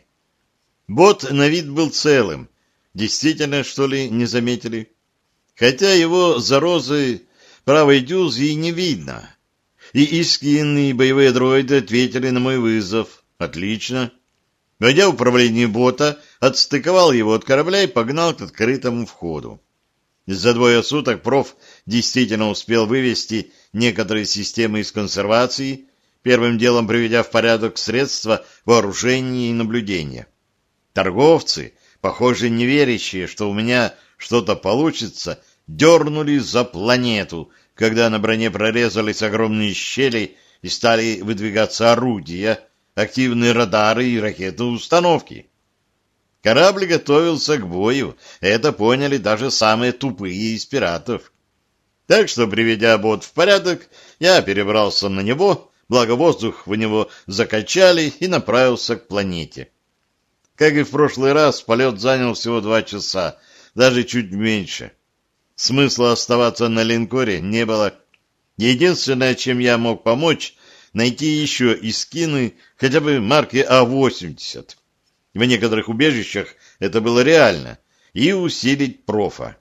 Бот на вид был целым. Действительно, что ли, не заметили? Хотя его зарозы правой дюзы и не видно. И искинные боевые дроиды ответили на мой вызов. Отлично. Войдя в управление бота, отстыковал его от корабля и погнал к открытому входу. За двое суток проф действительно успел вывести некоторые системы из консервации, первым делом приведя в порядок средства вооружения и наблюдения. Торговцы, похоже, не верящие, что у меня что-то получится, дернули за планету, когда на броне прорезались огромные щели и стали выдвигаться орудия, активные радары и ракетные установки. Корабль готовился к бою, это поняли даже самые тупые из пиратов. Так что, приведя бот в порядок, я перебрался на него, благо воздух в него закачали, и направился к планете. Как и в прошлый раз, полет занял всего два часа, даже чуть меньше. Смысла оставаться на линкоре не было. Единственное, чем я мог помочь, найти еще искины хотя бы марки А восемьдесят. В некоторых убежищах это было реально, и усилить профа.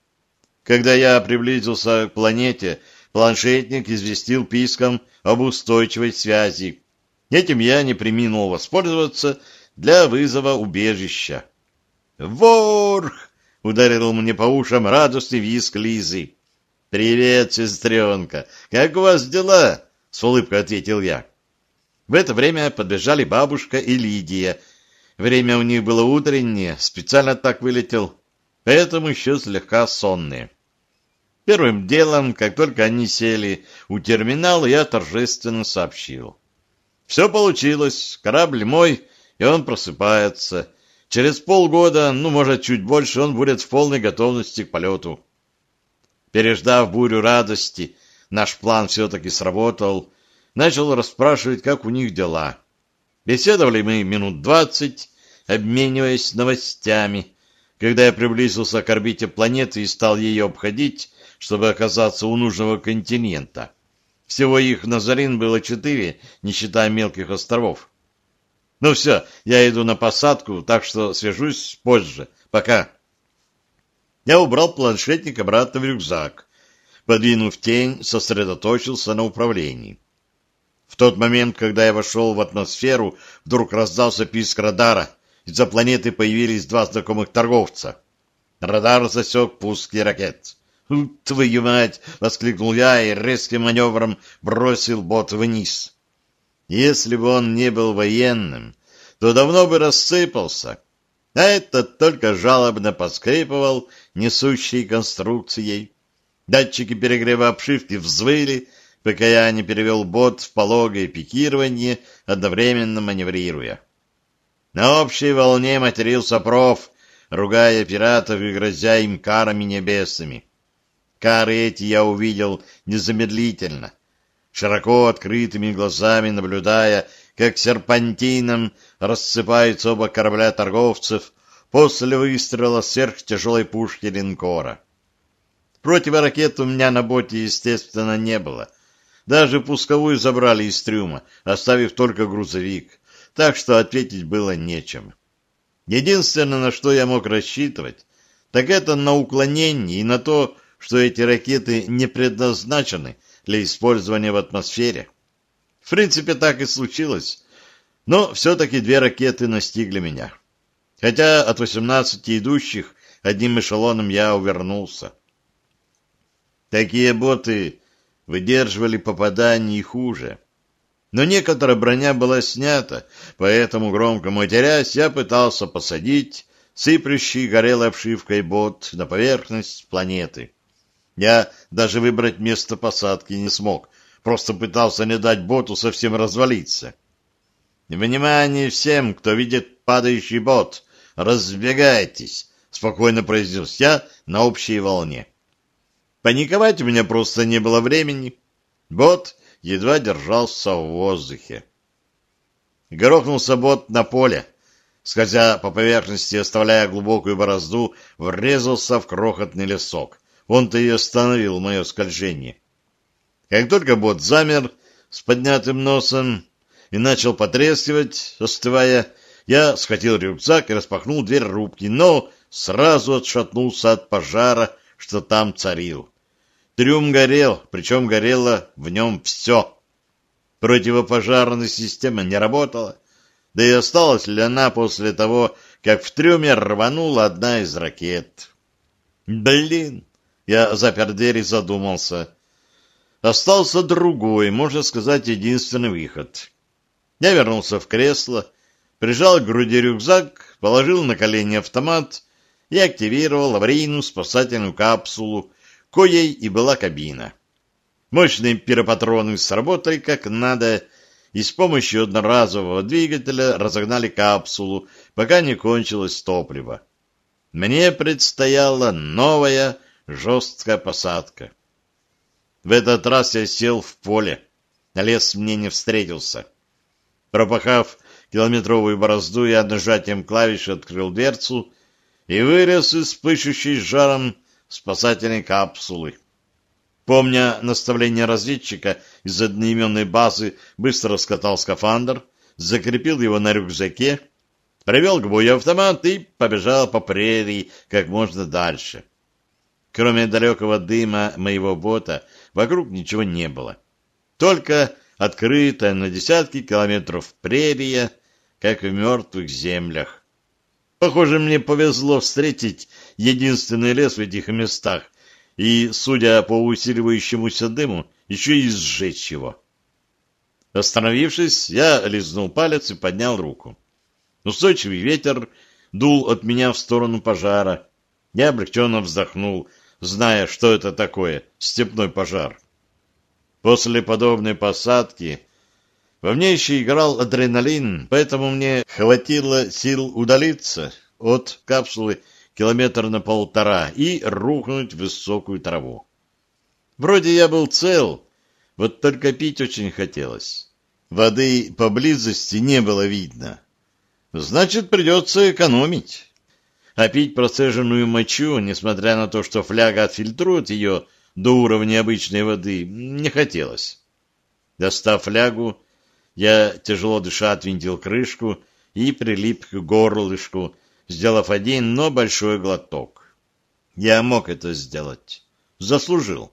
Когда я приблизился к планете, планшетник известил писком об устойчивой связи. Этим я не преминул воспользоваться для вызова убежища. «Ворх!» — ударил мне по ушам радостный визг Лизы. «Привет, сестренка! Как у вас дела?» — с улыбкой ответил я. В это время подбежали бабушка и Лидия. Время у них было утреннее, специально так вылетел, поэтому еще слегка сонные. Первым делом, как только они сели у терминала, я торжественно сообщил. Все получилось, корабль мой, и он просыпается. Через полгода, ну, может, чуть больше, он будет в полной готовности к полету. Переждав бурю радости, наш план все-таки сработал, начал расспрашивать, как у них дела. Беседовали мы минут двадцать, обмениваясь новостями. Когда я приблизился к орбите планеты и стал ее обходить, чтобы оказаться у нужного континента. Всего их на Зарин было четыре, не считая мелких островов. Ну все, я иду на посадку, так что свяжусь позже. Пока. Я убрал планшетник обратно в рюкзак. Подвинув тень, сосредоточился на управлении. В тот момент, когда я вошел в атмосферу, вдруг раздался писк радара. Из-за планеты появились два знакомых торговца. Радар засек пуски ракет. «Твою мать!» — воскликнул я и резким маневром бросил бот вниз. Если бы он не был военным, то давно бы рассыпался, а этот только жалобно поскрипывал несущей конструкцией. Датчики перегрева обшивки взвыли, пока я не перевел бот в пологое пикирование, одновременно маневрируя. На общей волне матерился проф, ругая пиратов и грозя им карами небесными. Кары эти я увидел незамедлительно, широко открытыми глазами наблюдая, как серпантином рассыпаются оба корабля торговцев после выстрела сверхтяжелой пушки линкора. Противоракет у меня на боте, естественно, не было. Даже пусковую забрали из трюма, оставив только грузовик, так что ответить было нечем. Единственное, на что я мог рассчитывать, так это на уклонение и на то, что эти ракеты не предназначены для использования в атмосфере. В принципе, так и случилось, но все-таки две ракеты настигли меня. Хотя от восемнадцати идущих одним эшелоном я увернулся. Такие боты выдерживали попадания и хуже. Но некоторая броня была снята, поэтому, громко матерясь, я пытался посадить сыплющий горелой обшивкой бот на поверхность планеты. Я даже выбрать место посадки не смог, просто пытался не дать боту совсем развалиться. «Внимание всем, кто видит падающий бот! Разбегайтесь!» — спокойно произнес я на общей волне. Паниковать у меня просто не было времени. Бот едва держался в воздухе. Грохнулся бот на поле. Скользя по поверхности, оставляя глубокую борозду, врезался в крохотный лесок. Он-то и остановил мое скольжение. Как только бот замер с поднятым носом и начал потрескивать, остывая, я схватил рюкзак и распахнул дверь рубки, но сразу отшатнулся от пожара, что там царил. Трюм горел, причем горело в нем все. Противопожарная система не работала, да и осталась ли она после того, как в трюме рванула одна из ракет. Блин! Я запер дверь и задумался. Остался другой, можно сказать, единственный выход. Я вернулся в кресло, прижал к груди рюкзак, положил на колени автомат и активировал аварийную спасательную капсулу, коей и была кабина. Мощные пиропатроны сработали как надо, и с помощью одноразового двигателя разогнали капсулу, пока не кончилось топливо. Мне предстояла новая жесткая посадка. В этот раз я сел в поле, а лес мне не встретился. Пропахав километровую борозду, я нажатием клавиши открыл дверцу и вылез из пышущей жаром спасательной капсулы. Помня наставление разведчика из одноименной базы, быстро скатал скафандр, закрепил его на рюкзаке, привел к бою автомат и побежал по прерии как можно дальше. Кроме далекого дыма моего бота, вокруг ничего не было. Только открытая на десятки километров прерия, как в мертвых землях. Похоже, мне повезло встретить единственный лес в этих местах, и, судя по усиливающемуся дыму, еще и сжечь его. Остановившись, я лизнул палец и поднял руку. Устойчивый ветер дул от меня в сторону пожара. Я облегченно вздохнул, зная, что это такое степной пожар. После подобной посадки во мне еще играл адреналин, поэтому мне хватило сил удалиться от капсулы километр на полтора и рухнуть в высокую траву. Вроде я был цел, вот только пить очень хотелось. Воды поблизости не было видно. Значит, придется экономить. А пить процеженную мочу, несмотря на то, что фляга отфильтрует ее до уровня обычной воды, не хотелось. Достав флягу, я, тяжело дыша, отвинтил крышку и прилип к горлышку, сделав один, но большой глоток. Я мог это сделать. Заслужил.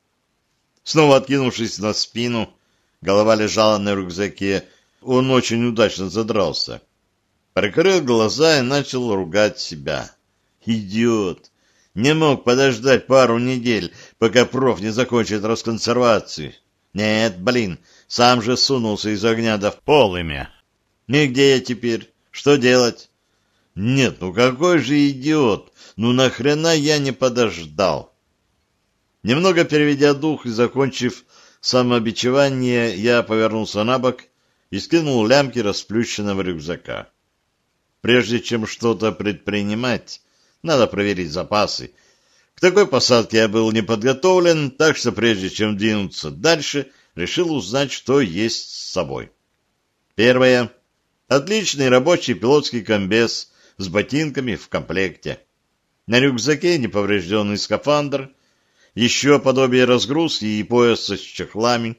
Снова откинувшись на спину, голова лежала на рюкзаке, он очень удачно задрался. Прикрыл глаза и начал ругать себя. Идиот! Не мог подождать пару недель, пока проф не закончит расконсервацию. Нет, блин, сам же сунулся из огня до полымя. И где я теперь? Что делать? Нет, ну какой же идиот! Ну нахрена я не подождал? Немного переведя дух и закончив самобичевание, я повернулся на бок и скинул лямки расплющенного рюкзака. Прежде чем что-то предпринимать, надо проверить запасы. К такой посадке я был не подготовлен, так что прежде чем двинуться дальше, решил узнать, что есть с собой. Первое. Отличный рабочий пилотский комбез с ботинками в комплекте. На рюкзаке неповрежденный скафандр, еще подобие разгрузки и пояса с чехлами.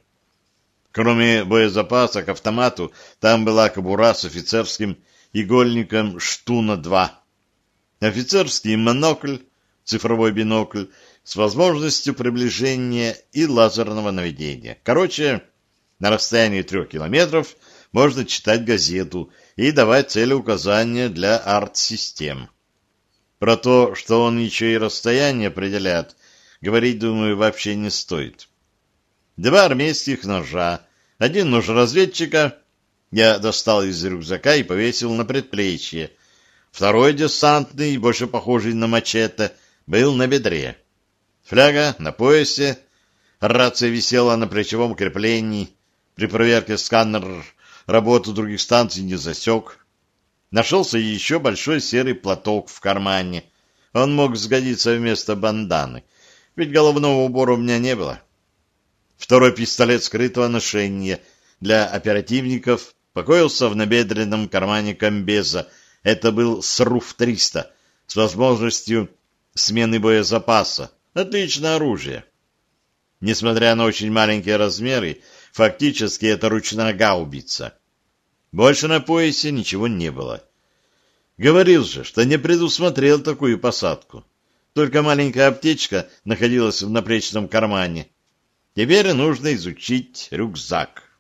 Кроме боезапаса к автомату, там была кобура с офицерским игольником Штуна-два. Офицерский монокль, цифровой бинокль с возможностью приближения и лазерного наведения. Короче, на расстоянии трех километров можно читать газету и давать целеуказания для арт-систем. Про то, что он еще и расстояние определяет, говорить, думаю, вообще не стоит. Два армейских ножа, один нож разведчика я достал из рюкзака и повесил на предплечье. Второй десантный, больше похожий на мачете, был на бедре. Фляга на поясе, Рация висела на плечевом креплении. При проверке сканер работу других станций не засек. Нашелся еще большой серый платок в кармане. Он мог сгодиться вместо банданы, ведь головного убора у меня не было. Второй пистолет скрытого ношения для оперативников покоился в набедренном кармане комбеза. Это был СРУФ триста с возможностью смены боезапаса. Отличное оружие. Несмотря на очень маленькие размеры, фактически это ручная гаубица. Больше на поясе ничего не было. Говорил же, что не предусмотрел такую посадку. Только маленькая аптечка находилась в наплечном кармане. Теперь нужно изучить рюкзак.